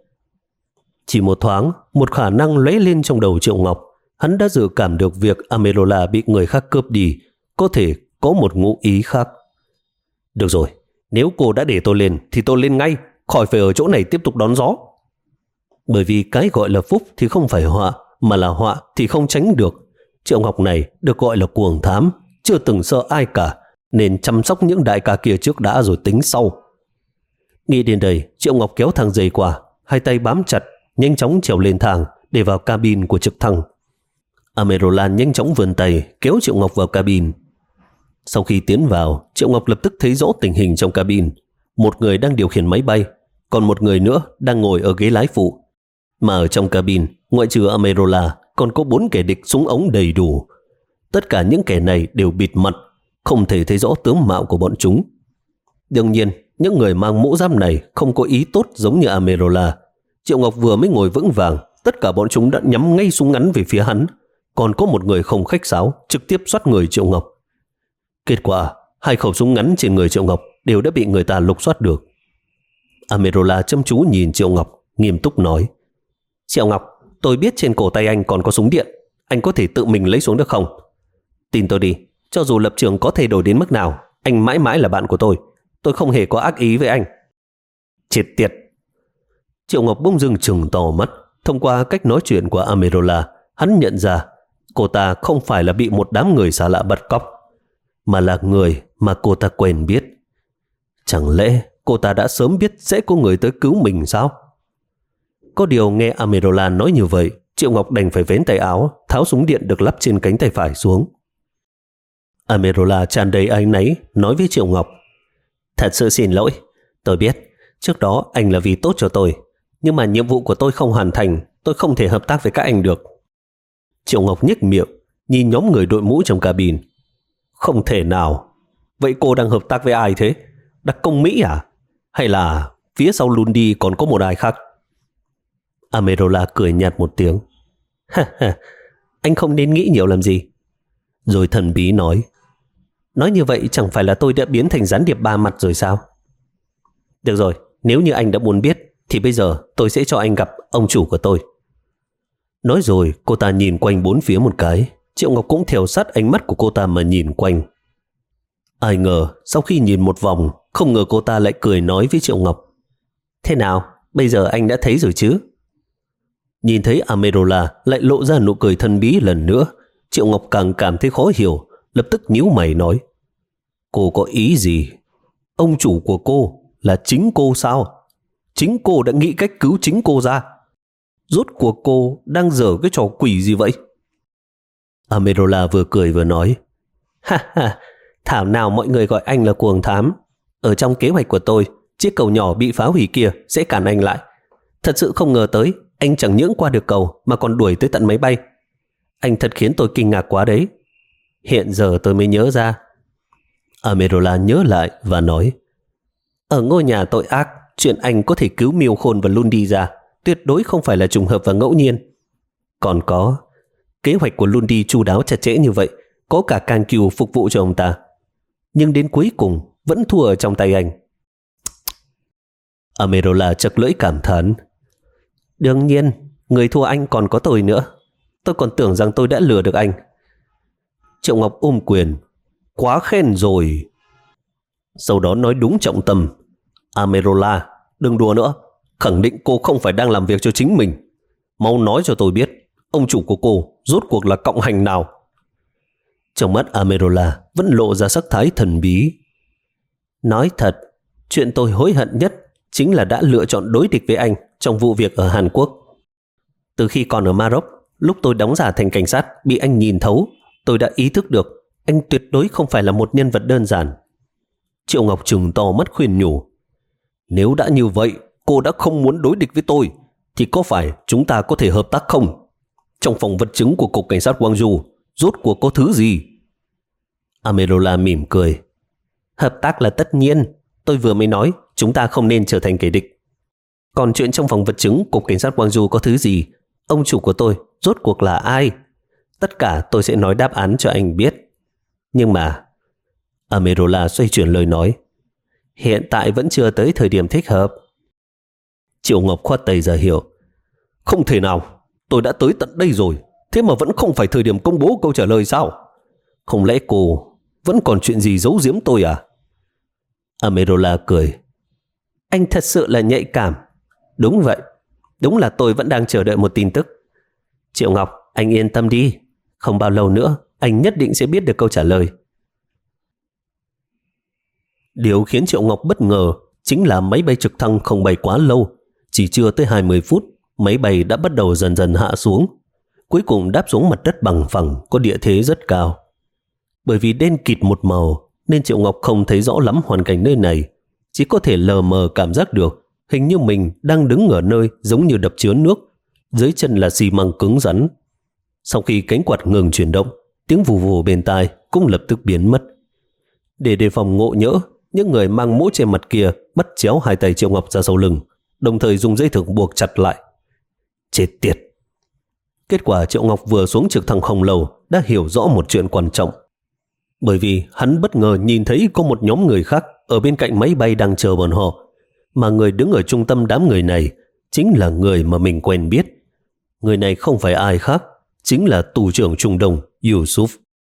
Chỉ một thoáng, một khả năng lóe lên trong đầu Triệu Ngọc. Hắn đã dự cảm được việc Amidala bị người khác cướp đi có thể có một ngụ ý khác. Được rồi, nếu cô đã để tôi lên thì tôi lên ngay, khỏi phải ở chỗ này tiếp tục đón gió. Bởi vì cái gọi là phúc thì không phải họa, mà là họa thì không tránh được. Triệu Ngọc này được gọi là cuồng thám, chưa từng sợ ai cả, nên chăm sóc những đại ca kia trước đã rồi tính sau. Nghĩ đến đây, Triệu Ngọc kéo thang dây qua, hai tay bám chặt, nhanh chóng trèo lên thang để vào cabin của trực thăng. Amidala nhanh chóng vươn tay kéo Triệu Ngọc vào cabin. Sau khi tiến vào, Triệu Ngọc lập tức thấy rõ tình hình trong cabin. Một người đang điều khiển máy bay, còn một người nữa đang ngồi ở ghế lái phụ. Mà ở trong cabin, ngoại trừ Amidala, còn có bốn kẻ địch súng ống đầy đủ. Tất cả những kẻ này đều bịt mặt, không thể thấy rõ tướng mạo của bọn chúng. Đương nhiên, những người mang mũ giáp này không có ý tốt giống như Amidala. Triệu Ngọc vừa mới ngồi vững vàng, tất cả bọn chúng đã nhắm ngay súng ngắn về phía hắn. Còn có một người không khách sáo, trực tiếp xoát người Triệu Ngọc. Kết quả, hai khẩu súng ngắn trên người Triệu Ngọc đều đã bị người ta lục soát được. Amidala chăm chú nhìn Triệu Ngọc, nghiêm túc nói: Triệu Ngọc, tôi biết trên cổ tay anh còn có súng điện, anh có thể tự mình lấy xuống được không? Tin tôi đi, cho dù lập trường có thay đổi đến mức nào, anh mãi mãi là bạn của tôi. Tôi không hề có ác ý với anh. Chết tiệt! Triệu Ngọc bỗng dưng trừng to mắt. Thông qua cách nói chuyện của Amidala, hắn nhận ra cô ta không phải là bị một đám người xa lạ bắt cóc, mà là người mà cô ta quen biết. Chẳng lẽ cô ta đã sớm biết sẽ có người tới cứu mình sao? Có điều nghe Amidala nói như vậy, Triệu Ngọc đành phải vén tay áo, tháo súng điện được lắp trên cánh tay phải xuống. Amidala tràn đầy áy náy nói với Triệu Ngọc: Thật sự xin lỗi, tôi biết trước đó anh là vì tốt cho tôi, nhưng mà nhiệm vụ của tôi không hoàn thành, tôi không thể hợp tác với các anh được. Triệu Ngọc nhếch miệng, nhìn nhóm người đội mũ trong cabin. Không thể nào. Vậy cô đang hợp tác với ai thế? Đặc công Mỹ à? Hay là phía sau Lundi còn có một ai khác? Amidala cười nhạt một tiếng. Ha ha, anh không nên nghĩ nhiều làm gì. Rồi thần bí nói: Nói như vậy chẳng phải là tôi đã biến thành gián điệp ba mặt rồi sao? Được rồi, nếu như anh đã muốn biết thì bây giờ tôi sẽ cho anh gặp ông chủ của tôi. Nói rồi cô ta nhìn quanh bốn phía một cái. Triệu Ngọc cũng theo sát ánh mắt của cô ta mà nhìn quanh. Ai ngờ sau khi nhìn một vòng, không ngờ cô ta lại cười nói với Triệu Ngọc: Thế nào, bây giờ anh đã thấy rồi chứ? Nhìn thấy Amidala lại lộ ra nụ cười thân bí lần nữa, Triệu Ngọc càng cảm thấy khó hiểu, lập tức nhíu mày nói: Cô có ý gì? Ông chủ của cô là chính cô sao? Chính cô đã nghĩ cách cứu chính cô ra. Rốt cuộc cô đang dở cái trò quỷ gì vậy? Amidala vừa cười vừa nói: Ha ha, thảo nào mọi người gọi anh là cuồng thám. Ở trong kế hoạch của tôi, chiếc cầu nhỏ bị phá hủy kia sẽ cản anh lại. Thật sự không ngờ tới, anh chẳng những qua được cầu mà còn đuổi tới tận máy bay. Anh thật khiến tôi kinh ngạc quá đấy. Hiện giờ tôi mới nhớ ra. Amidala nhớ lại và nói: Ở ngôi nhà tội ác, chuyện anh có thể cứu Miêu Khôn và Lundi ra tuyệt đối không phải là trùng hợp và ngẫu nhiên. Còn có, kế hoạch của Lundi chu đáo chặt chẽ như vậy, có cả Can Kiu phục vụ cho ông ta. Nhưng đến cuối cùng vẫn thua ở trong tay anh. Amidala chật lưỡi cảm thán: Đương nhiên, người thua anh còn có tôi nữa. Tôi còn tưởng rằng tôi đã lừa được anh. Triệu Ngọc ôm quyền: Quá khen rồi. Sau đó nói đúng trọng tâm: Amidala, đừng đùa nữa. Khẳng định cô không phải đang làm việc cho chính mình. Mau nói cho tôi biết, ông chủ của cô rốt cuộc là cộng hành nào? Trong mắt Amerola vẫn lộ ra sắc thái thần bí. Nói thật, chuyện tôi hối hận nhất chính là đã lựa chọn đối địch với anh trong vụ việc ở Hàn Quốc. Từ khi còn ở Maroc, lúc tôi đóng giả thành cảnh sát bị anh nhìn thấu, tôi đã ý thức được anh tuyệt đối không phải là một nhân vật đơn giản. Triệu Ngọc trừng to mắt khuyên nhủ. Nếu đã như vậy, cô đã không muốn đối địch với tôi, thì có phải chúng ta có thể hợp tác không? Trong phòng vật chứng của Cục Cảnh sát Gwangju, rốt cuộc có thứ gì? Amerola mỉm cười. Hợp tác là tất nhiên. Tôi vừa mới nói chúng ta không nên trở thành kẻ địch. Còn chuyện trong phòng vật chứng Cục Cảnh sát Gwangju có thứ gì, ông chủ của tôi rốt cuộc là ai? Tất cả tôi sẽ nói đáp án cho anh biết. Nhưng mà... Amerola xoay chuyển lời nói. Hiện tại vẫn chưa tới thời điểm thích hợp. Triệu Ngọc khoát tay ra hiệu. Không thể nào, tôi đã tới tận đây rồi, thế mà vẫn không phải thời điểm công bố câu trả lời sao? Không lẽ cô vẫn còn chuyện gì giấu giếm tôi à? Amerola cười. Anh thật sự là nhạy cảm. Đúng vậy, đúng là tôi vẫn đang chờ đợi một tin tức. Triệu Ngọc, anh yên tâm đi, không bao lâu nữa anh nhất định sẽ biết được câu trả lời. Điều khiến Triệu Ngọc bất ngờ chính là máy bay trực thăng không bay quá lâu. Chỉ chưa tới hai mươi phút, máy bay đã bắt đầu dần dần hạ xuống. Cuối cùng đáp xuống mặt đất bằng phẳng có địa thế rất cao. Bởi vì đen kịt một màu nên Triệu Ngọc không thấy rõ lắm hoàn cảnh nơi này, chỉ có thể lờ mờ cảm giác được hình như mình đang đứng ở nơi giống như đập chứa nước, dưới chân là xi măng cứng rắn. Sau khi cánh quạt ngừng chuyển động, tiếng vù vù bên tai cũng lập tức biến mất. Để đề phòng ngộ nhỡ, những người mang mũ che mặt kia bắt chéo hai tay Triệu Ngọc ra sau lưng, đồng thời dùng dây thừng buộc chặt lại. Chết tiệt! Kết quả Triệu Ngọc vừa xuống trực thăng không lâu đã hiểu rõ một chuyện quan trọng. Bởi vì hắn bất ngờ nhìn thấy có một nhóm người khác ở bên cạnh máy bay đang chờ bọn họ, mà người đứng ở trung tâm đám người này chính là người mà mình quen biết. Người này không phải ai khác, chính là tù trưởng Trung Đông Yusuf.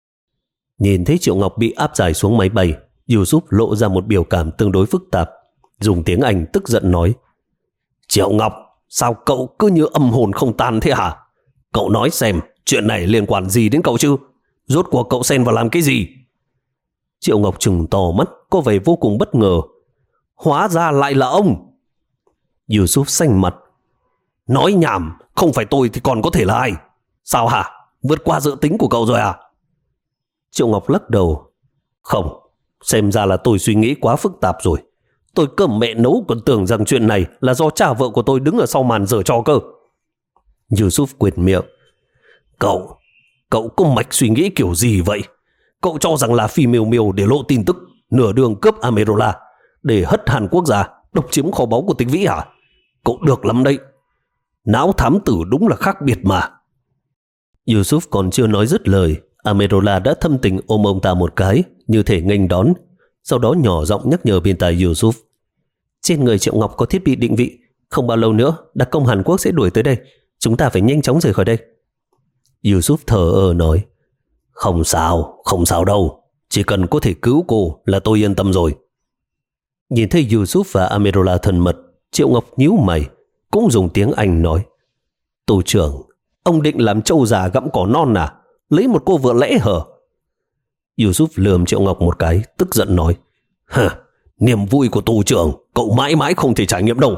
Nhìn thấy Triệu Ngọc bị áp giải xuống máy bay, Yusuf lộ ra một biểu cảm tương đối phức tạp, dùng tiếng Anh tức giận nói. Triệu Ngọc, sao cậu cứ như âm hồn không tan thế hả? Cậu nói xem, chuyện này liên quan gì đến cậu chứ? Rốt cuộc cậu xen vào làm cái gì? Triệu Ngọc trừng to mắt, có vẻ vô cùng bất ngờ. Hóa ra lại là ông! Yusuf xanh mặt. Nói nhảm, không phải tôi thì còn có thể là ai? Sao hả? Vượt qua dự tính của cậu rồi à? Triệu Ngọc lắc đầu. Không, xem ra là tôi suy nghĩ quá phức tạp rồi. Tôi cơm mẹ nấu còn tưởng rằng chuyện này là do cha vợ của tôi đứng ở sau màn giở trò cơ. Yusuf quệt miệng. Cậu, cậu có mạch suy nghĩ kiểu gì vậy? Cậu cho rằng là phi miêu miêu để lộ tin tức, nửa đường cướp Amerola, để hất Hàn Quốc ra, độc chiếm kho báu của Tịch Vĩ hả? Cậu được lắm đấy. Não thám tử đúng là khác biệt mà. Yusuf còn chưa nói dứt lời, Amerola đã thâm tình ôm ông ta một cái, như thể nghênh đón, sau đó nhỏ giọng nhắc nhở bên tai Yusuf. Trên người Triệu Ngọc có thiết bị định vị, không bao lâu nữa đặc công Hàn Quốc sẽ đuổi tới đây, chúng ta phải nhanh chóng rời khỏi đây. Yusuf thở ơ nói. Không sao, không sao đâu, chỉ cần có thể cứu cô là tôi yên tâm rồi. Nhìn thấy Yusuf và Amerola thân mật, Triệu Ngọc nhíu mày, cũng dùng tiếng Anh nói. Tù trưởng, ông định làm trâu già gặm cỏ non à? Lấy một cô vợ lẽ hở? Yusuf lườm Triệu Ngọc một cái, tức giận nói. Hả, niềm vui của tù trưởng cậu mãi mãi không thể trải nghiệm đâu.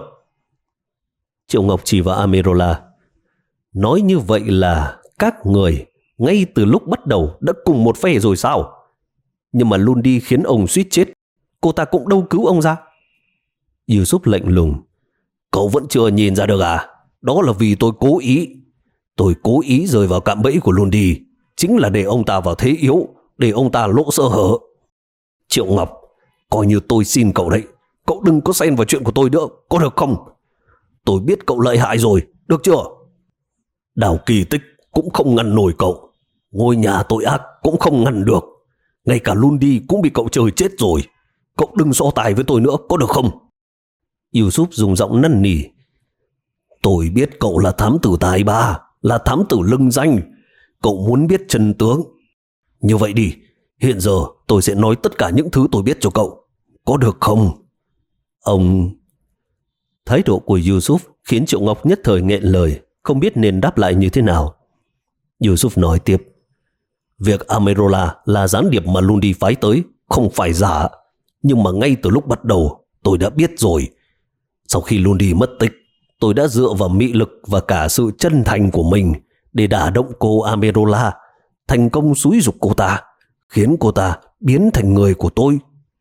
Triệu Ngọc chỉ vào Amerola. Nói như vậy là các người ngay từ lúc bắt đầu đã cùng một phe rồi sao? Nhưng mà Lundi khiến ông suýt chết, cô ta cũng đâu cứu ông ra. Yusuf lạnh lùng. Cậu vẫn chưa nhìn ra được à? Đó là vì tôi cố ý. Tôi cố ý rơi vào cạm bẫy của Lundi, chính là để ông ta vào thế yếu, để ông ta lộ sơ hở. Triệu Ngọc, coi như tôi xin cậu đấy, cậu đừng có xen vào chuyện của tôi nữa, có được không? Tôi biết cậu lợi hại rồi, được chưa? Đào Kỳ Tích cũng không ngăn nổi cậu, ngôi nhà tội ác cũng không ngăn được, ngay cả Lundi cũng bị cậu chơi chết rồi. Cậu đừng so tài với tôi nữa, có được không? Yusuf dùng giọng năn nỉ. Tôi biết cậu là thám tử tài ba, là thám tử lừng danh. Cậu muốn biết chân tướng. Như vậy đi, hiện giờ tôi sẽ nói tất cả những thứ tôi biết cho cậu, có được không? Ông... Thái độ của Yusuf khiến Triệu Ngọc nhất thời nghẹn lời, không biết nên đáp lại như thế nào. Yusuf nói tiếp. việc Amerola là gián điệp mà Lundi phái tới không phải giả, nhưng mà ngay từ lúc bắt đầu tôi đã biết rồi. Sau khi Lundi mất tích, tôi đã dựa vào mị lực và cả sự chân thành của mình để đả động cô Amerola, thành công xúi giục cô ta, khiến cô ta biến thành người của tôi.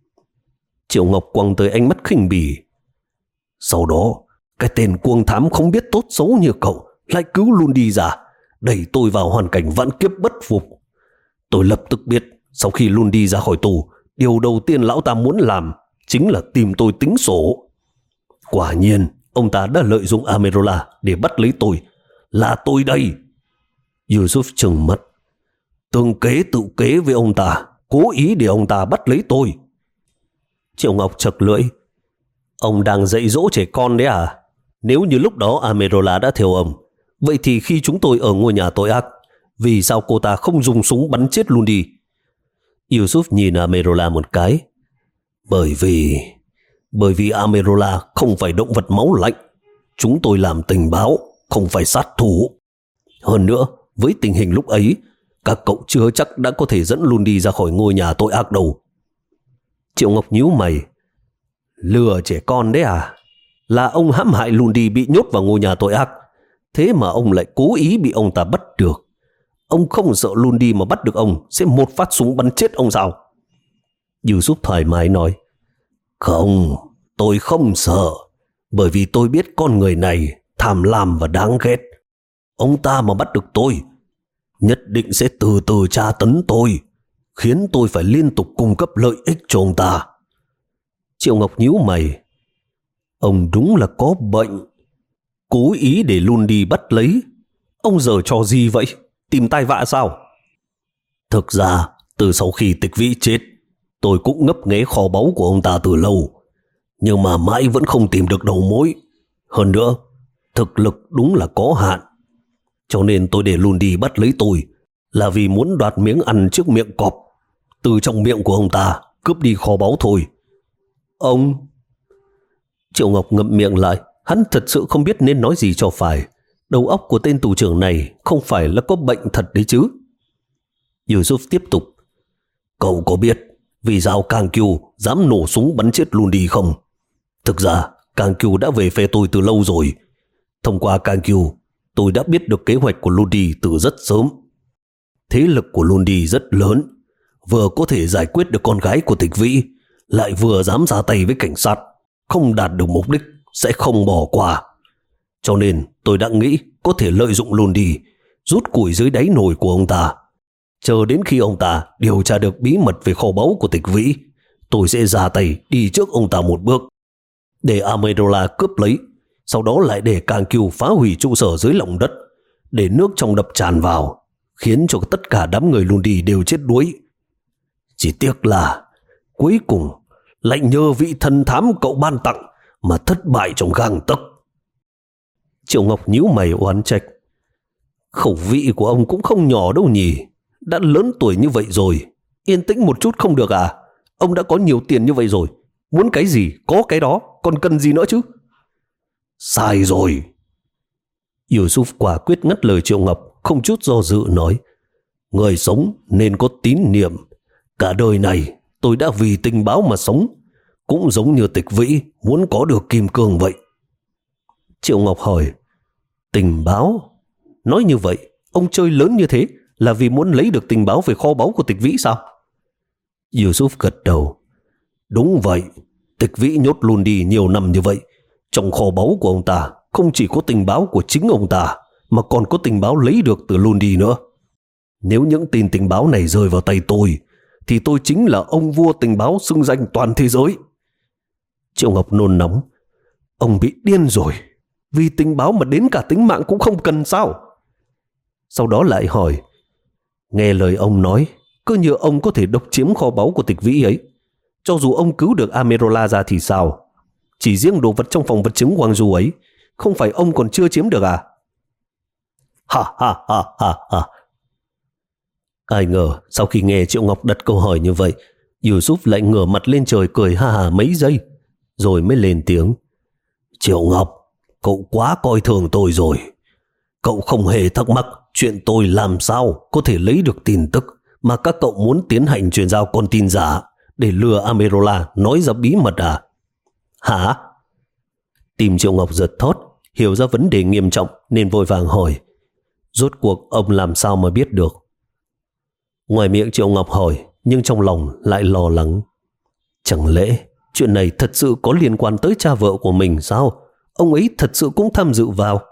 Triệu Ngọc quăng tới ánh mắt khinh bỉ. Sau đó, cái tên cuồng thám không biết tốt xấu như cậu lại cứu Lundi ra, đẩy tôi vào hoàn cảnh vạn kiếp bất phục. Tôi lập tức biết sau khi Lundi ra khỏi tù, điều đầu tiên lão ta muốn làm chính là tìm tôi tính sổ. Quả nhiên, ông ta đã lợi dụng Amerola để bắt lấy tôi. Là tôi đây. Yusuf trừng mắt. Tương kế tự kế với ông ta, cố ý để ông ta bắt lấy tôi. Triệu Ngọc chật lưỡi. Ông đang dạy dỗ trẻ con đấy à? Nếu như lúc đó Amerola đã theo ông, vậy thì khi chúng tôi ở ngôi nhà tội ác, vì sao cô ta không dùng súng bắn chết Lundi? Yusuf nhìn Amerola một cái. Bởi vì... Bởi vì Amerola không phải động vật máu lạnh. Chúng tôi làm tình báo, không phải sát thủ. Hơn nữa, với tình hình lúc ấy, các cậu chưa chắc đã có thể dẫn Lundi ra khỏi ngôi nhà tội ác đâu. Triệu Ngọc nhíu mày. Lừa trẻ con đấy à? Là ông hãm hại Lundi bị nhốt vào ngôi nhà tội ác, thế mà ông lại cố ý bị ông ta bắt được. Ông không sợ Lundi mà bắt được ông sẽ một phát súng bắn chết ông sao? Yusuf thoải mái nói. Không, tôi không sợ, bởi vì tôi biết con người này tham lam và đáng ghét. Ông ta mà bắt được tôi, nhất định sẽ từ từ tra tấn tôi, khiến tôi phải liên tục cung cấp lợi ích cho ông ta. Triệu Ngọc nhíu mày. Ông đúng là có bệnh. Cố ý để Lundi bắt lấy. Ông giở trò gì vậy? Tìm tai vạ sao? Thực ra, từ sau khi Tịch Vĩ chết, tôi cũng ngấp nghé kho báu của ông ta từ lâu, nhưng mà mãi vẫn không tìm được đầu mối. Hơn nữa, thực lực đúng là có hạn. Cho nên tôi để Lundi bắt lấy tôi là vì muốn đoạt miếng ăn trước miệng cọp, từ trong miệng của ông ta cướp đi kho báu thôi. Ông... Triệu Ngọc ngậm miệng lại. Hắn thật sự không biết nên nói gì cho phải. Đầu óc của tên tù trưởng này không phải là có bệnh thật đấy chứ. Yusuf tiếp tục. Cậu có biết vì sao Kang Kyu dám nổ súng bắn chết Lundi không? Thực ra Kang Kyu đã về phe tôi từ lâu rồi. Thông qua Kang Kyu, tôi đã biết được kế hoạch của Lundi từ rất sớm. Thế lực của Lundi rất lớn, vừa có thể giải quyết được con gái của Tịch Vĩ, lại vừa dám ra tay với cảnh sát. Không đạt được mục đích sẽ không bỏ qua. Cho nên tôi đã nghĩ có thể lợi dụng Lundi, rút củi dưới đáy nồi của ông ta. Chờ đến khi ông ta điều tra được bí mật về kho báu của Tịch Vĩ, tôi sẽ ra tay đi trước ông ta một bước, để Amerola cướp lấy, sau đó lại để Kang Kyu phá hủy trụ sở dưới lòng đất, để nước trong đập tràn vào, khiến cho tất cả đám người Lundi đều chết đuối. Chỉ tiếc là cuối cùng lại nhờ vị thần thám cậu ban tặng mà thất bại trong gang tấc. Triệu Ngọc nhíu mày oán trách. Khẩu vị của ông cũng không nhỏ đâu nhỉ. Đã lớn tuổi như vậy rồi, yên tĩnh một chút không được à? Ông đã có nhiều tiền như vậy rồi, muốn cái gì có cái đó, còn cần gì nữa chứ? Sai rồi. Yusuf quả quyết ngắt lời Triệu Ngọc, không chút do dự nói. Người sống nên có tín niệm. Cả đời này tôi đã vì tình báo mà sống, cũng giống như Tịch Vĩ muốn có được kim cương vậy. Triệu Ngọc hỏi. Tình báo? Nói như vậy, ông chơi lớn như thế là vì muốn lấy được tình báo về kho báu của Tịch Vĩ sao? Yusuf gật đầu. Đúng vậy, Tịch Vĩ nhốt Lundi nhiều năm như vậy. Trong kho báu của ông ta không chỉ có tình báo của chính ông ta, mà còn có tình báo lấy được từ Lundi nữa. Nếu những tin tình báo này rơi vào tay tôi, thì tôi chính là ông vua tình báo xưng danh toàn thế giới. Triệu Ngọc nôn nóng. Ông bị điên rồi. Vì tình báo mà đến cả tính mạng cũng không cần sao? Sau đó lại hỏi. Nghe lời ông nói, cứ như ông có thể độc chiếm kho báu của Tịch Vĩ ấy. Cho dù ông cứu được Amerola ra thì sao? Chỉ riêng đồ vật trong phòng vật chứng Gwangju ấy, không phải ông còn chưa chiếm được à? Ha ha ha ha ha. Ai ngờ sau khi nghe Triệu Ngọc đặt câu hỏi như vậy, Yusuf lại ngửa mặt lên trời cười ha ha mấy giây, rồi mới lên tiếng. Triệu Ngọc, cậu quá coi thường tôi rồi. Cậu không hề thắc mắc chuyện tôi làm sao có thể lấy được tin tức mà các cậu muốn tiến hành truyền giao con tin giả để lừa Amerola nói ra bí mật à? Hả? Tim Triệu Ngọc giật thót, hiểu ra vấn đề nghiêm trọng nên vội vàng hỏi. Rốt cuộc ông làm sao mà biết được? Ngoài miệng Triệu Ngọc hỏi, nhưng trong lòng lại lo lắng. Chẳng lẽ chuyện này thật sự có liên quan tới cha vợ của mình sao? Ông ấy thật sự cũng tham dự vào.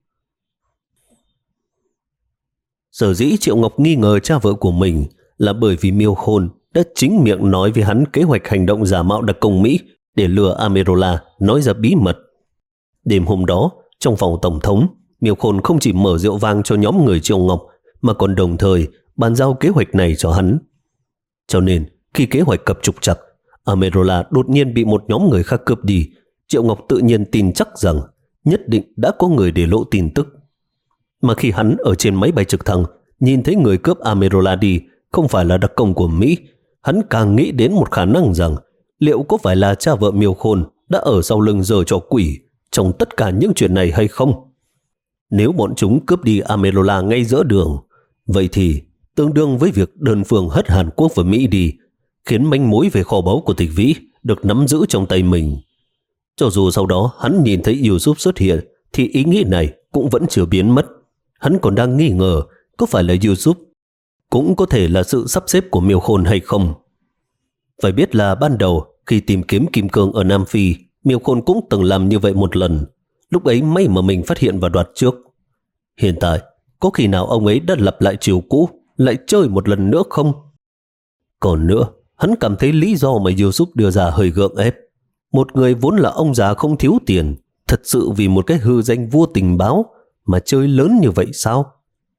Sở dĩ Triệu Ngọc nghi ngờ cha vợ của mình là bởi vì Miêu Khôn đã chính miệng nói với hắn kế hoạch hành động giả mạo đặc công Mỹ để lừa Amerola nói ra bí mật. Đêm hôm đó, trong phòng tổng thống, Miêu Khôn không chỉ mở rượu vang cho nhóm người Triệu Ngọc mà còn đồng thời bàn giao kế hoạch này cho hắn. Cho nên, khi kế hoạch cập trục trặc, Amerola đột nhiên bị một nhóm người khác cướp đi, Triệu Ngọc tự nhiên tin chắc rằng nhất định đã có người để lộ tin tức. Mà khi hắn ở trên máy bay trực thăng nhìn thấy người cướp Amerola đi không phải là đặc công của Mỹ, hắn càng nghĩ đến một khả năng rằng liệu có phải là cha vợ Miêu Khôn đã ở sau lưng giở trò quỷ trong tất cả những chuyện này hay không. Nếu bọn chúng cướp đi Amerola ngay giữa đường, vậy thì tương đương với việc đơn phương hất Hàn Quốc và Mỹ đi, khiến manh mối về kho báu của Tịch Vĩ được nắm giữ trong tay mình. Cho dù sau đó hắn nhìn thấy Yusuf xuất hiện, thì ý nghĩ này cũng vẫn chưa biến mất. Hắn còn đang nghi ngờ có phải là Yusuf, cũng có thể là sự sắp xếp của Miêu Khôn hay không. Phải biết là ban đầu khi tìm kiếm kim cương ở Nam Phi, Miêu Khôn cũng từng làm như vậy một lần. Lúc ấy may mà mình phát hiện và đoạt trước. Hiện tại, có khi nào ông ấy đã lặp lại chiều cũ, lại chơi một lần nữa không? Còn nữa, hắn cảm thấy lý do mà Yusuf đưa ra hơi gượng ép. Một người vốn là ông già không thiếu tiền, thật sự vì một cái hư danh vua tình báo mà chơi lớn như vậy sao?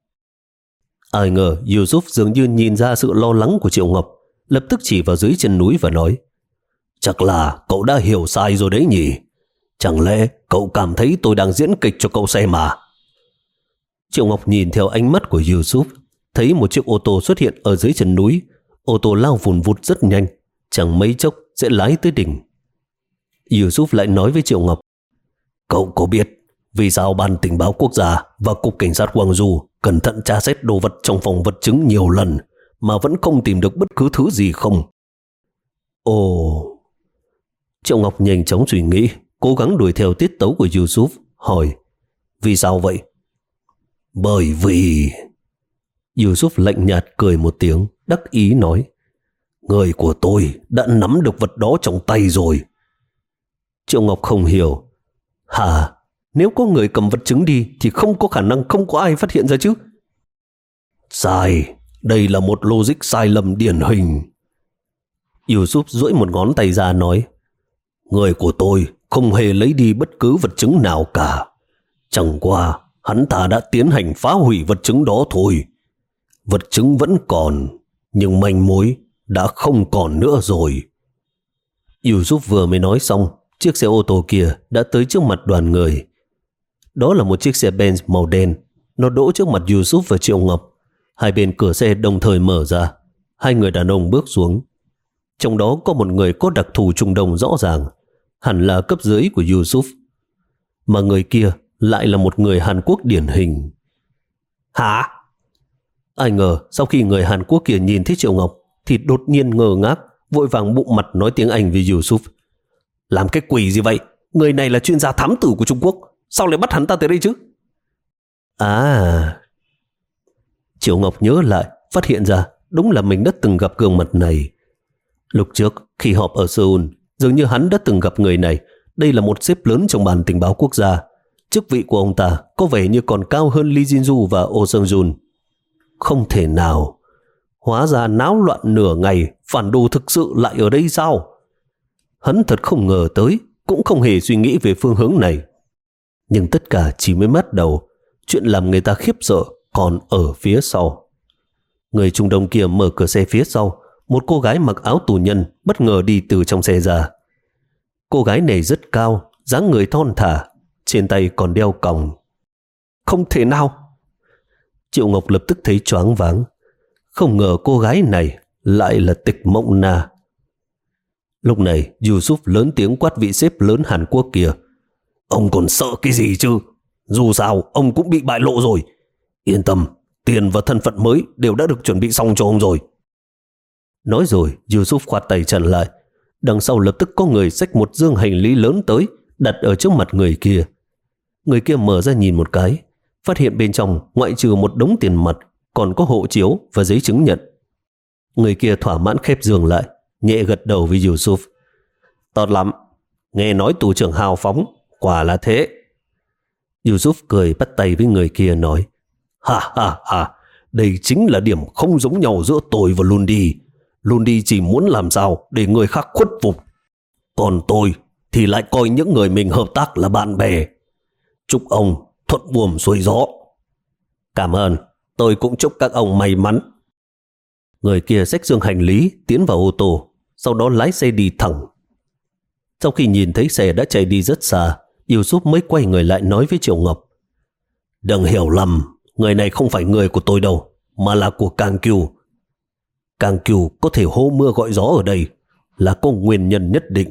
Ai ngờ Yusuf dường như nhìn ra sự lo lắng của Triệu Ngọc, lập tức chỉ vào dưới chân núi và nói: Chắc là cậu đã hiểu sai rồi đấy nhỉ? Chẳng lẽ cậu cảm thấy tôi đang diễn kịch cho cậu xem à? Triệu Ngọc nhìn theo ánh mắt của Yusuf, thấy một chiếc ô tô xuất hiện ở dưới chân núi. Ô tô lao vùn vụt rất nhanh, chẳng mấy chốc sẽ lái tới đỉnh. Yusuf lại nói với Triệu Ngọc: Cậu có biết vì sao Ban Tình báo Quốc gia và Cục Cảnh sát Quang Du cẩn thận tra xét đồ vật trong phòng vật chứng nhiều lần mà vẫn không tìm được bất cứ thứ gì không? Ồ... Triệu Ngọc nhanh chóng suy nghĩ, cố gắng đuổi theo tiết tấu của Yusuf, hỏi: Vì sao vậy? Bởi vì... Yusuf lạnh nhạt cười một tiếng, đắc ý nói: Người của tôi đã nắm được vật đó trong tay rồi. Triệu Ngọc không hiểu. Hả? Nếu có người cầm vật chứng đi thì không có khả năng không có ai phát hiện ra chứ? Sai, đây là một logic sai lầm điển hình. Yusuf duỗi một ngón tay ra nói: Người của tôi không hề lấy đi bất cứ vật chứng nào cả. Chẳng qua hắn ta đã tiến hành phá hủy vật chứng đó thôi. Vật chứng vẫn còn, nhưng manh mối đã không còn nữa rồi. Yusuf vừa mới nói xong, chiếc xe ô tô kia đã tới trước mặt đoàn người. Đó là một chiếc xe Benz màu đen. Nó đỗ trước mặt Yusuf và Triệu Ngọc. Hai bên cửa xe đồng thời mở ra. Hai người đàn ông bước xuống. Trong đó có một người có đặc thù Trung Đông rõ ràng, hẳn là cấp dưới của Yusuf. Mà người kia lại là một người Hàn Quốc điển hình. Hả? Ai ngờ sau khi người Hàn Quốc kia nhìn thấy Triệu Ngọc thì đột nhiên ngơ ngác, vội vàng bụng mặt nói tiếng Anh với Yusuf: Làm cái quỷ gì vậy? Người này là chuyên gia thám tử của Trung Quốc, sao lại bắt hắn ta tới đây chứ? À... Triệu Ngọc nhớ lại, phát hiện ra đúng là mình đã từng gặp gương mặt này. Lúc trước khi họp ở Seoul, dường như hắn đã từng gặp người này. Đây là một sếp lớn trong Ban Tình báo Quốc gia. Chức vị của ông ta có vẻ như còn cao hơn Lee Jin-ju và Oh Seung-jun. Không thể nào. Hóa ra náo loạn nửa ngày, phản đồ thực sự lại ở đây sao? Hắn thật không ngờ tới, cũng không hề suy nghĩ về phương hướng này. Nhưng tất cả chỉ mới bắt đầu. Chuyện làm người ta khiếp sợ còn ở phía sau. Người Trung Đông kia mở cửa xe phía sau. Một cô gái mặc áo tù nhân bất ngờ đi từ trong xe ra. Cô gái này rất cao, dáng người thon thả, trên tay còn đeo còng. Không thể nào! Triệu Ngọc lập tức thấy choáng váng. Không ngờ cô gái này lại là Tịch Mộng Na. Lúc này Yusuf lớn tiếng quát vị sếp lớn Hàn Quốc kia: Ông còn sợ cái gì chứ? Dù sao ông cũng bị bại lộ rồi. Yên tâm, tiền và thân phận mới đều đã được chuẩn bị xong cho ông rồi. Nói rồi, Yusuf khoát tay chặn lại. Đằng sau lập tức có người xách một dương hành lý lớn tới, đặt ở trước mặt người kia. Người kia mở ra nhìn một cái, phát hiện bên trong ngoại trừ một đống tiền mặt, còn có hộ chiếu và giấy chứng nhận. Người kia thỏa mãn khép giường lại, nhẹ gật đầu với Yusuf. Tốt lắm, nghe nói tù trưởng hào phóng, quả là thế. Yusuf cười bắt tay với người kia nói, ha ha ha, đây chính là điểm không giống nhau giữa tôi và Lundi. Lundi chỉ muốn làm sao để người khác khuất phục, còn tôi thì lại coi những người mình hợp tác là bạn bè. Chúc ông thuận buồm xuôi gió. Cảm ơn, tôi cũng chúc các ông may mắn. Người kia xách dương hành lý tiến vào ô tô, sau đó lái xe đi thẳng. Sau khi nhìn thấy xe đã chạy đi rất xa, Yusuf mới quay người lại nói với Triệu Ngọc, đừng hiểu lầm, người này không phải người của tôi đâu, mà là của Cang Cừu. Cang Cừu có thể hô mưa gọi gió ở đây là có nguyên nhân nhất định.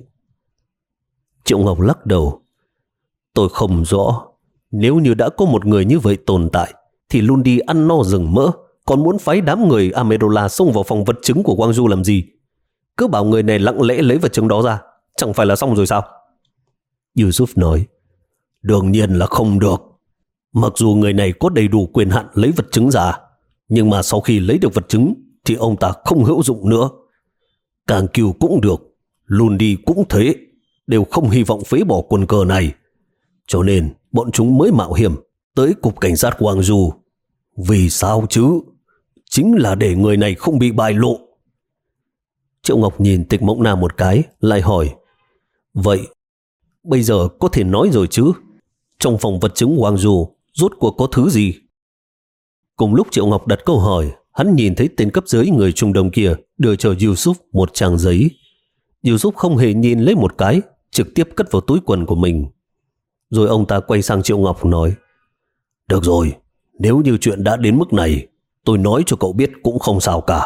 Triệu Ngọc lắc đầu, tôi không rõ. Nếu như đã có một người như vậy tồn tại, thì luôn đi ăn no rừng mỡ, còn muốn phái đám người Amendola xông vào phòng vật chứng của Quang Du làm gì? Cứ bảo người này lặng lẽ lấy vật chứng đó ra, chẳng phải là xong rồi sao? Yusuf nói, đương nhiên là không được. Mặc dù người này có đầy đủ quyền hạn lấy vật chứng ra, nhưng mà sau khi lấy được vật chứng thì ông ta không hữu dụng nữa. Cang Cừu cũng được, Lundi cũng thế, đều không hy vọng phế bỏ quân cờ này. Cho nên bọn chúng mới mạo hiểm tới cục cảnh sát Quang Du. Vì sao chứ? Chính là để người này không bị bại lộ. Triệu Ngọc nhìn Tịch Mộng Na một cái, lại hỏi, vậy bây giờ có thể nói rồi chứ? Trong phòng vật chứng Quang Du rốt cuộc có thứ gì? Cùng lúc Triệu Ngọc đặt câu hỏi, hắn nhìn thấy tên cấp dưới người Trung Đông kia đưa cho Yusuf một trang giấy. Yusuf không hề nhìn lấy một cái, trực tiếp cất vào túi quần của mình. Rồi ông ta quay sang Triệu Ngọc nói, được rồi, nếu như chuyện đã đến mức này, tôi nói cho cậu biết cũng không sao cả.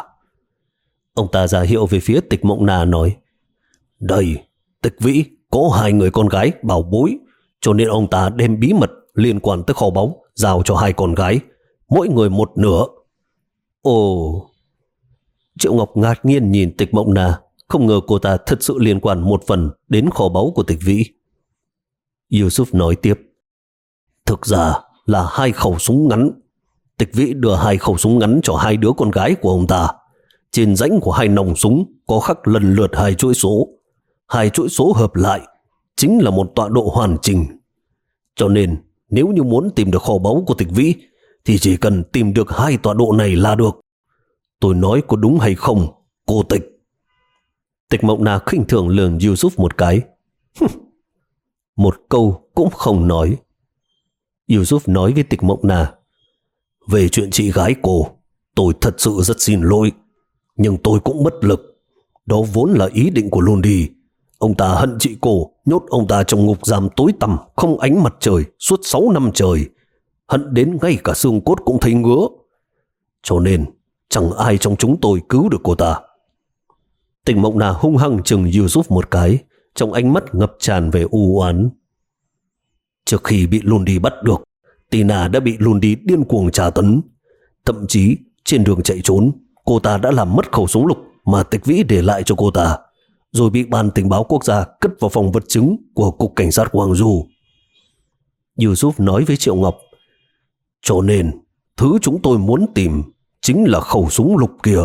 Ông ta ra hiệu về phía Tịch Mộng Na nói, đây, Tịch Vĩ có hai người con gái bảo bối, cho nên ông ta đem bí mật liên quan tới kho báu giao cho hai con gái, mỗi người một nửa. Ồ! Triệu Ngọc ngạc nhiên nhìn Tịch Mộng Na, không ngờ cô ta thật sự liên quan một phần đến kho báu của Tịch Vĩ. Yusuf nói tiếp, thực ra là hai khẩu súng ngắn. Tịch Vĩ đưa hai khẩu súng ngắn cho hai đứa con gái của ông ta. Trên rãnh của hai nòng súng có khắc lần lượt hai chuỗi số. Hai chuỗi số hợp lại chính là một tọa độ hoàn chỉnh. Cho nên nếu như muốn tìm được kho báu của Tịch Vĩ thì chỉ cần tìm được hai tọa độ này là được. Tôi nói có đúng hay không, cô Tịch? Tịch Mộng Na khinh thường lườm Yusuf một cái. Một câu cũng không nói. Yusuf nói với Tịch Mộng Na, về chuyện chị gái cô, tôi thật sự rất xin lỗi, nhưng tôi cũng bất lực. Đó vốn là ý định của Lundi. Ông ta hận chị cô, nhốt ông ta trong ngục giam tối tăm, không ánh mặt trời suốt sáu năm trời, hận đến ngay cả xương cốt cũng thấy ngứa. Cho nên chẳng ai trong chúng tôi cứu được cô ta. Tịch Mộng Na hung hăng chừng Yusuf một cái, trong ánh mắt ngập tràn về u oán. Trước khi bị Lundi bắt được, Tina đã bị Lundi điên cuồng tra tấn. Thậm chí trên đường chạy trốn, cô ta đã làm mất khẩu súng lục mà Tịch Vĩ để lại cho cô ta, rồi bị Ban Tình báo Quốc gia cất vào phòng vật chứng của Cục Cảnh sát Quang Du. Yusuf nói với Triệu Ngọc, cho nên thứ chúng tôi muốn tìm chính là khẩu súng lục kia.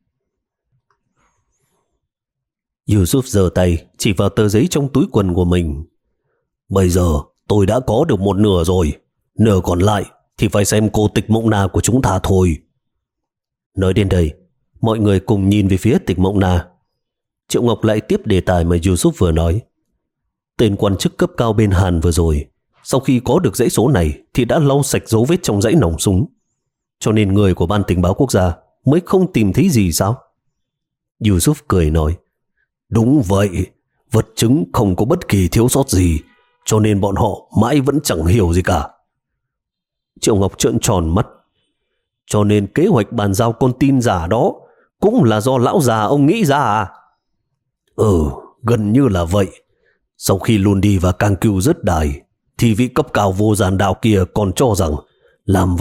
Yusuf giơ tay chỉ vào tờ giấy trong túi quần của mình. Bây giờ tôi đã có được một nửa rồi, nửa còn lại thì phải xem cô Tịch Mộng Na của chúng ta thôi. Nói đến đây, mọi người cùng nhìn về phía Tịch Mộng Na. Triệu Ngọc lại tiếp đề tài mà Yusuf vừa nói. Tên quan chức cấp cao bên Hàn vừa rồi, sau khi có được dãy số này thì đã lau sạch dấu vết trong dãy nòng súng. Cho nên người của Ban Tình báo Quốc gia mới không tìm thấy gì sao? Yusuf cười nói, đúng vậy, vật chứng không có bất kỳ thiếu sót gì, cho nên bọn họ mãi vẫn chẳng hiểu gì cả. Triệu Ngọc trợn tròn mắt. Cho nên kế hoạch bàn giao con tin giả đó cũng là do lão già ông nghĩ ra à? Ừ, gần như là vậy. Sau khi Lundi và Cang Cừu rớt đài, thì vị cấp cao vô gian đạo kia còn cho rằng làm vậy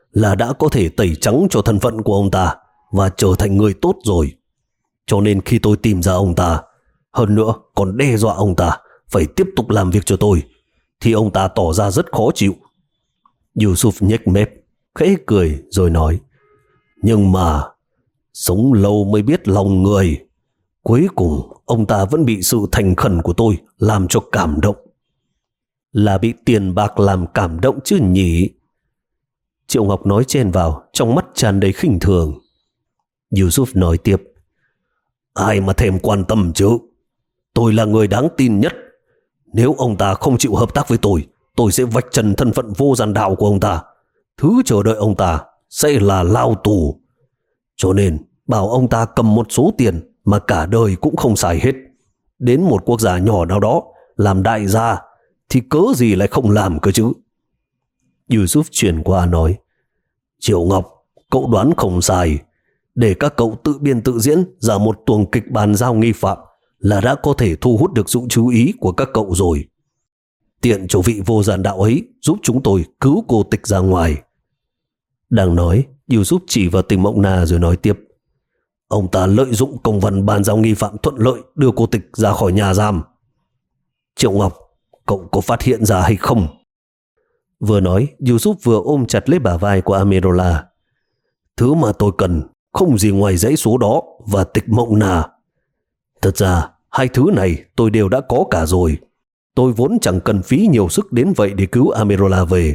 là đã có thể tẩy trắng cho thân phận của ông ta và trở thành người tốt rồi. Cho nên khi tôi tìm ra ông ta, hơn nữa còn đe dọa ông ta phải tiếp tục làm việc cho tôi, thì ông ta tỏ ra rất khó chịu. Yusuf nhếch mép, khẽ cười rồi nói, nhưng mà sống lâu mới biết lòng người. Cuối cùng ông ta vẫn bị sự thành khẩn của tôi làm cho cảm động. Là bị tiền bạc làm cảm động chứ nhỉ? Triệu Ngọc nói chen vào, trong mắt tràn đầy khinh thường. Yusuf nói tiếp, ai mà thèm quan tâm chứ? Tôi là người đáng tin nhất. Nếu ông ta không chịu hợp tác với tôi, tôi sẽ vạch trần thân phận vô gian đạo của ông ta. Thứ chờ đợi ông ta sẽ là lao tù. Cho nên bảo ông ta cầm một số tiền mà cả đời cũng không xài hết, đến một quốc gia nhỏ nào đó làm đại gia, thì cớ gì lại không làm cơ chứ? Yusuf chuyển qua nói, Triệu Ngọc, cậu đoán không sai. Để các cậu tự biên tự diễn ra một tuồng kịch bàn giao nghi phạm là đã có thể thu hút được sự chú ý của các cậu rồi. Tiện cho vị vô gian đạo ấy giúp chúng tôi cứu cô Tịch ra ngoài. Đang nói, Yusuf chỉ vào Tịch Mộng Na rồi nói tiếp, ông ta lợi dụng công văn bàn giao nghi phạm thuận lợi đưa cô Tịch ra khỏi nhà giam. Triệu Ngọc, cậu có phát hiện ra hay không? Vừa nói, Yusuf vừa ôm chặt lấy bả vai của Amirola. Thứ mà tôi cần không gì ngoài dãy số đó và Tịch Mộng Na. Thật ra, hai thứ này tôi đều đã có cả rồi. Tôi vốn chẳng cần phí nhiều sức đến vậy để cứu Amirola về.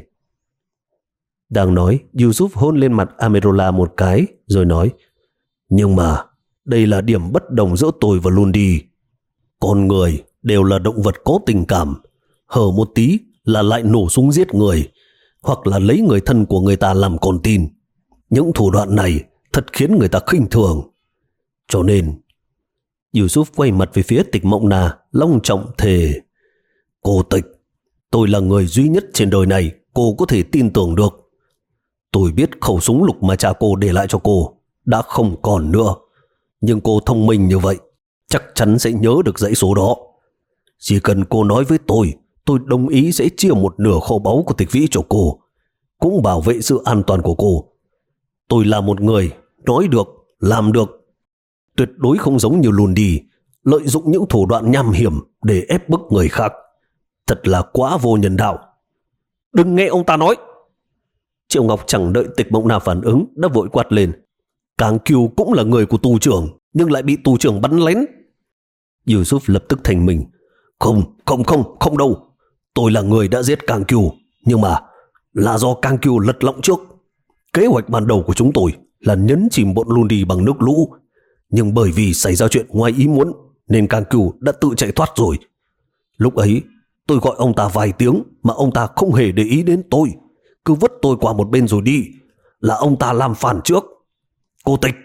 Đang nói, Yusuf hôn lên mặt Amirola một cái, rồi nói, nhưng mà đây là điểm bất đồng giữa tôi và Lundi. Con người đều là động vật có tình cảm, hở một tí là lại nổ súng giết người, hoặc là lấy người thân của người ta làm con tin. Những thủ đoạn này thật khiến người ta khinh thường. Cho nên, Yusuf quay mặt về phía Tịch Mộng Na, long trọng thề, cô Tịch, tôi là người duy nhất trên đời này cô có thể tin tưởng được. Tôi biết khẩu súng lục mà cha cô để lại cho cô đã không còn nữa, nhưng cô thông minh như vậy, chắc chắn sẽ nhớ được dãy số đó. Chỉ cần cô nói với tôi, tôi đồng ý sẽ chia một nửa kho báu của Tịch Vĩ cho cô, cũng bảo vệ sự an toàn của cô. Tôi là một người nói được, làm được, tuyệt đối không giống như Lundi, lợi dụng những thủ đoạn nham hiểm để ép bức người khác. Thật là quá vô nhân đạo. Đừng nghe ông ta nói. Triệu Ngọc chẳng đợi Tịch Mộng Na phản ứng đã vội quát lên, Càng Kiều cũng là người của tù trưởng, nhưng lại bị tù trưởng bắn lén. Yusuf lập tức thành mình, Không, không, không, không đâu. Tôi là người đã giết Càng Kiều, nhưng mà là do Càng Kiều lật lọng trước. Kế hoạch ban đầu của chúng tôi là nhấn chìm bọn Lundi bằng nước lũ, nhưng bởi vì xảy ra chuyện ngoài ý muốn nên Càng Kiều đã tự chạy thoát rồi. Lúc ấy tôi gọi ông ta vài tiếng mà ông ta không hề để ý đến tôi, cứ vứt tôi qua một bên rồi đi. Là ông ta làm phản trước. Cô Tịch.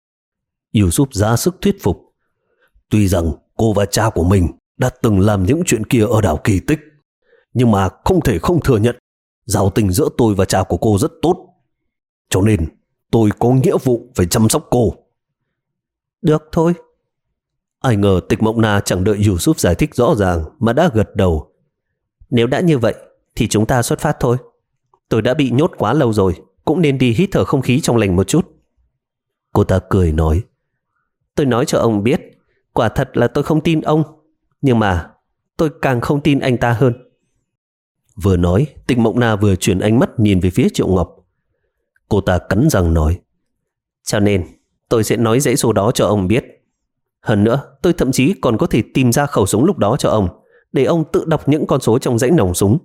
Yusuf ra sức thuyết phục. Tuy rằng cô và cha của mình đã từng làm những chuyện kia ở đảo Kỳ Tích, nhưng mà không thể không thừa nhận giao tình giữa tôi và cha của cô rất tốt. Cho nên tôi có nghĩa vụ phải chăm sóc cô. Được thôi. Ai ngờ Tịch Mộng Na chẳng đợi Yusuf giải thích rõ ràng mà đã gật đầu. Nếu đã như vậy thì chúng ta xuất phát thôi. Tôi đã bị nhốt quá lâu rồi, cũng nên đi hít thở không khí trong lành một chút. Cô ta cười nói, tôi nói cho ông biết, quả thật là tôi không tin ông, nhưng mà tôi càng không tin anh ta hơn. Vừa nói, Tịch Mộng Na vừa chuyển ánh mắt nhìn về phía Triệu Ngọc. Cô ta cắn răng nói, cho nên tôi sẽ nói dãy số đó cho ông biết. Hơn nữa, tôi thậm chí còn có thể tìm ra khẩu súng lúc đó cho ông, để ông tự đọc những con số trong dãy nòng súng.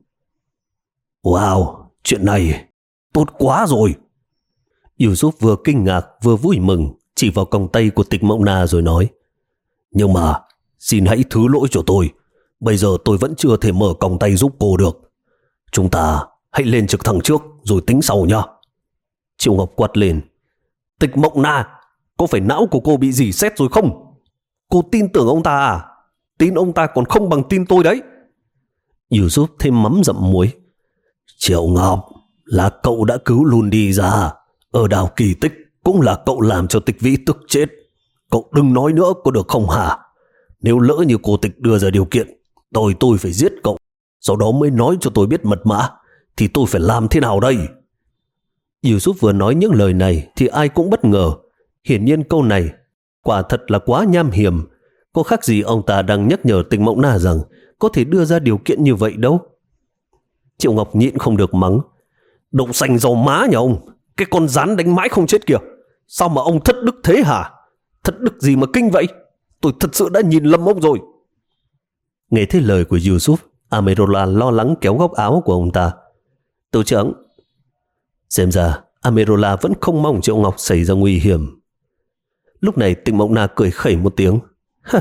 Wow, chuyện này tốt quá rồi. Yusuf vừa kinh ngạc vừa vui mừng, chỉ vào còng tay của Tịch Mộng Na rồi nói, nhưng mà xin hãy thứ lỗi cho tôi. Bây giờ tôi vẫn chưa thể mở còng tay giúp cô được. Chúng ta hãy lên trực thăng trước rồi tính sau nhá. Triệu Ngọc quát lên, Tịch Mộng Na, có phải não của cô bị dỉ sét rồi không? Cô tin tưởng ông ta à? Tin ông ta còn không bằng tin tôi đấy. Yusuf thêm mắm dặm muối. Triệu Ngọc, là cậu đã cứu Lundi ra. Ở đảo Kỳ Tích cũng là cậu làm cho Tịch Vĩ tức chết. Cậu đừng nói nữa có được không hả? Nếu lỡ như cô Tịch đưa ra điều kiện tôi tôi phải giết cậu, sau đó mới nói cho tôi biết mật mã, thì tôi phải làm thế nào đây? Yusuf vừa nói những lời này thì ai cũng bất ngờ. Hiển nhiên câu này quả thật là quá nham hiểm. Có khác gì ông ta đang nhắc nhở Tịch Mộng Na rằng có thể đưa ra điều kiện như vậy đâu. Triệu Ngọc nhịn không được mắng. Đậu xanh dầu má nhà ông, cái con rắn đánh mãi không chết kìa. Sao mà ông thất đức thế hả? Thất đức gì mà kinh vậy? Tôi thật sự đã nhìn lầm ông rồi. Nghe thấy lời của Yusuf, Amerola lo lắng kéo góc áo của ông ta. Tù trưởng. Xem ra Amerola vẫn không mong Triệu Ngọc xảy ra nguy hiểm. Lúc này Tịch Mộng Na cười khẩy một tiếng. Hả?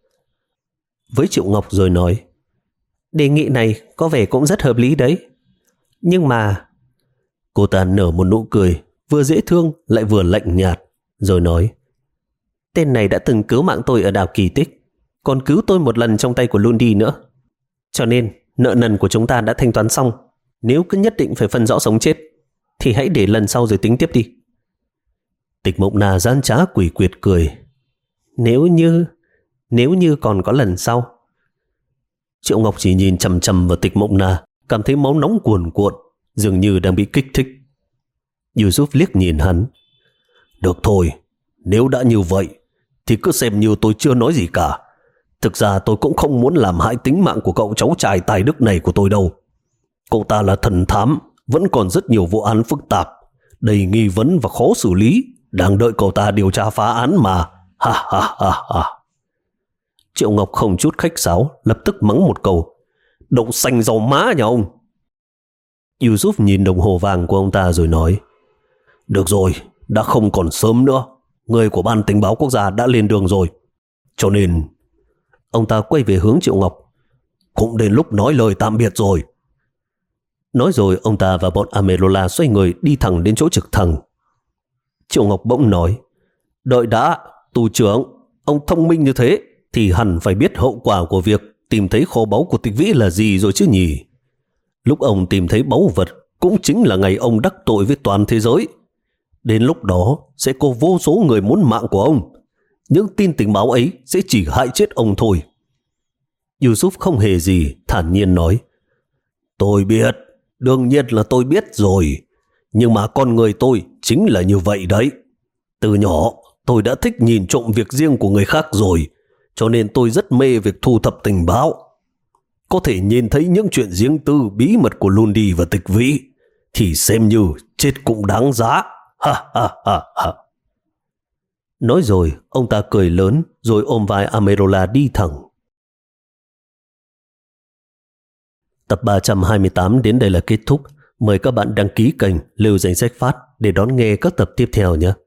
Với Triệu Ngọc rồi nói. Đề nghị này có vẻ cũng rất hợp lý đấy. Nhưng mà... Cô ta nở một nụ cười, vừa dễ thương lại vừa lạnh nhạt, rồi nói. Tên này đã từng cứu mạng tôi ở đảo Kỳ Tích, còn cứu tôi một lần trong tay của Lundi nữa. Cho nên nợ nần của chúng ta đã thanh toán xong. Nếu cứ nhất định phải phân rõ sống chết thì hãy để lần sau rồi tính tiếp đi. Tịch Mộng Na gian trá quỷ quyệt cười. Nếu như Nếu như còn có lần sau. Triệu Ngọc chỉ nhìn chằm chằm vào Tịch Mộng Na, cảm thấy máu nóng cuồn cuộn, dường như đang bị kích thích. Yusuf liếc nhìn hắn. Được thôi, nếu đã như vậy thì cứ xem như tôi chưa nói gì cả. Thực ra tôi cũng không muốn làm hại tính mạng của cậu cháu trai tài đức này của tôi đâu. Cậu ta là thần thám, vẫn còn rất nhiều vụ án phức tạp, đầy nghi vấn và khó xử lý, đang đợi cậu ta điều tra phá án mà. Ha ha ha ha. Triệu Ngọc không chút khách sáo, lập tức mắng một câu. Đậu xanh dầu má nhà ông. Yusuf nhìn đồng hồ vàng của ông ta rồi nói. Được rồi, đã không còn sớm nữa. Người của Ban Tình báo Quốc gia đã lên đường rồi. Cho nên... Ông ta quay về hướng Triệu Ngọc. Cũng đến lúc nói lời tạm biệt rồi. Nói rồi ông ta và bọn Amerola xoay người đi thẳng đến chỗ trực thăng. Triệu Ngọc bỗng nói. Đợi đã, tù trưởng. Ông thông minh như thế thì hẳn phải biết hậu quả của việc tìm thấy kho báu của Tịch Vĩ là gì rồi chứ nhỉ. Lúc ông tìm thấy báu vật cũng chính là ngày ông đắc tội với toàn thế giới. Đến lúc đó sẽ có vô số người muốn mạng của ông. Những tin tình báo ấy sẽ chỉ hại chết ông thôi. Yusuf không hề gì, thản nhiên nói. Tôi biết, đương nhiên là tôi biết rồi. Nhưng mà con người tôi chính là như vậy đấy. Từ nhỏ tôi đã thích nhìn trộm việc riêng của người khác rồi. Cho nên tôi rất mê việc thu thập tình báo. Có thể nhìn thấy những chuyện riêng tư bí mật của Lundi và Tịch Vĩ thì xem như chết cũng đáng giá. Ha ha ha ha. Nói rồi ông ta cười lớn rồi ôm vai Amerola đi thẳng. Tập ba trăm hai mươi tám đến đây là kết thúc. Mời các bạn đăng ký kênh Lưu Danh Sách Phát để đón nghe các tập tiếp theo nhé.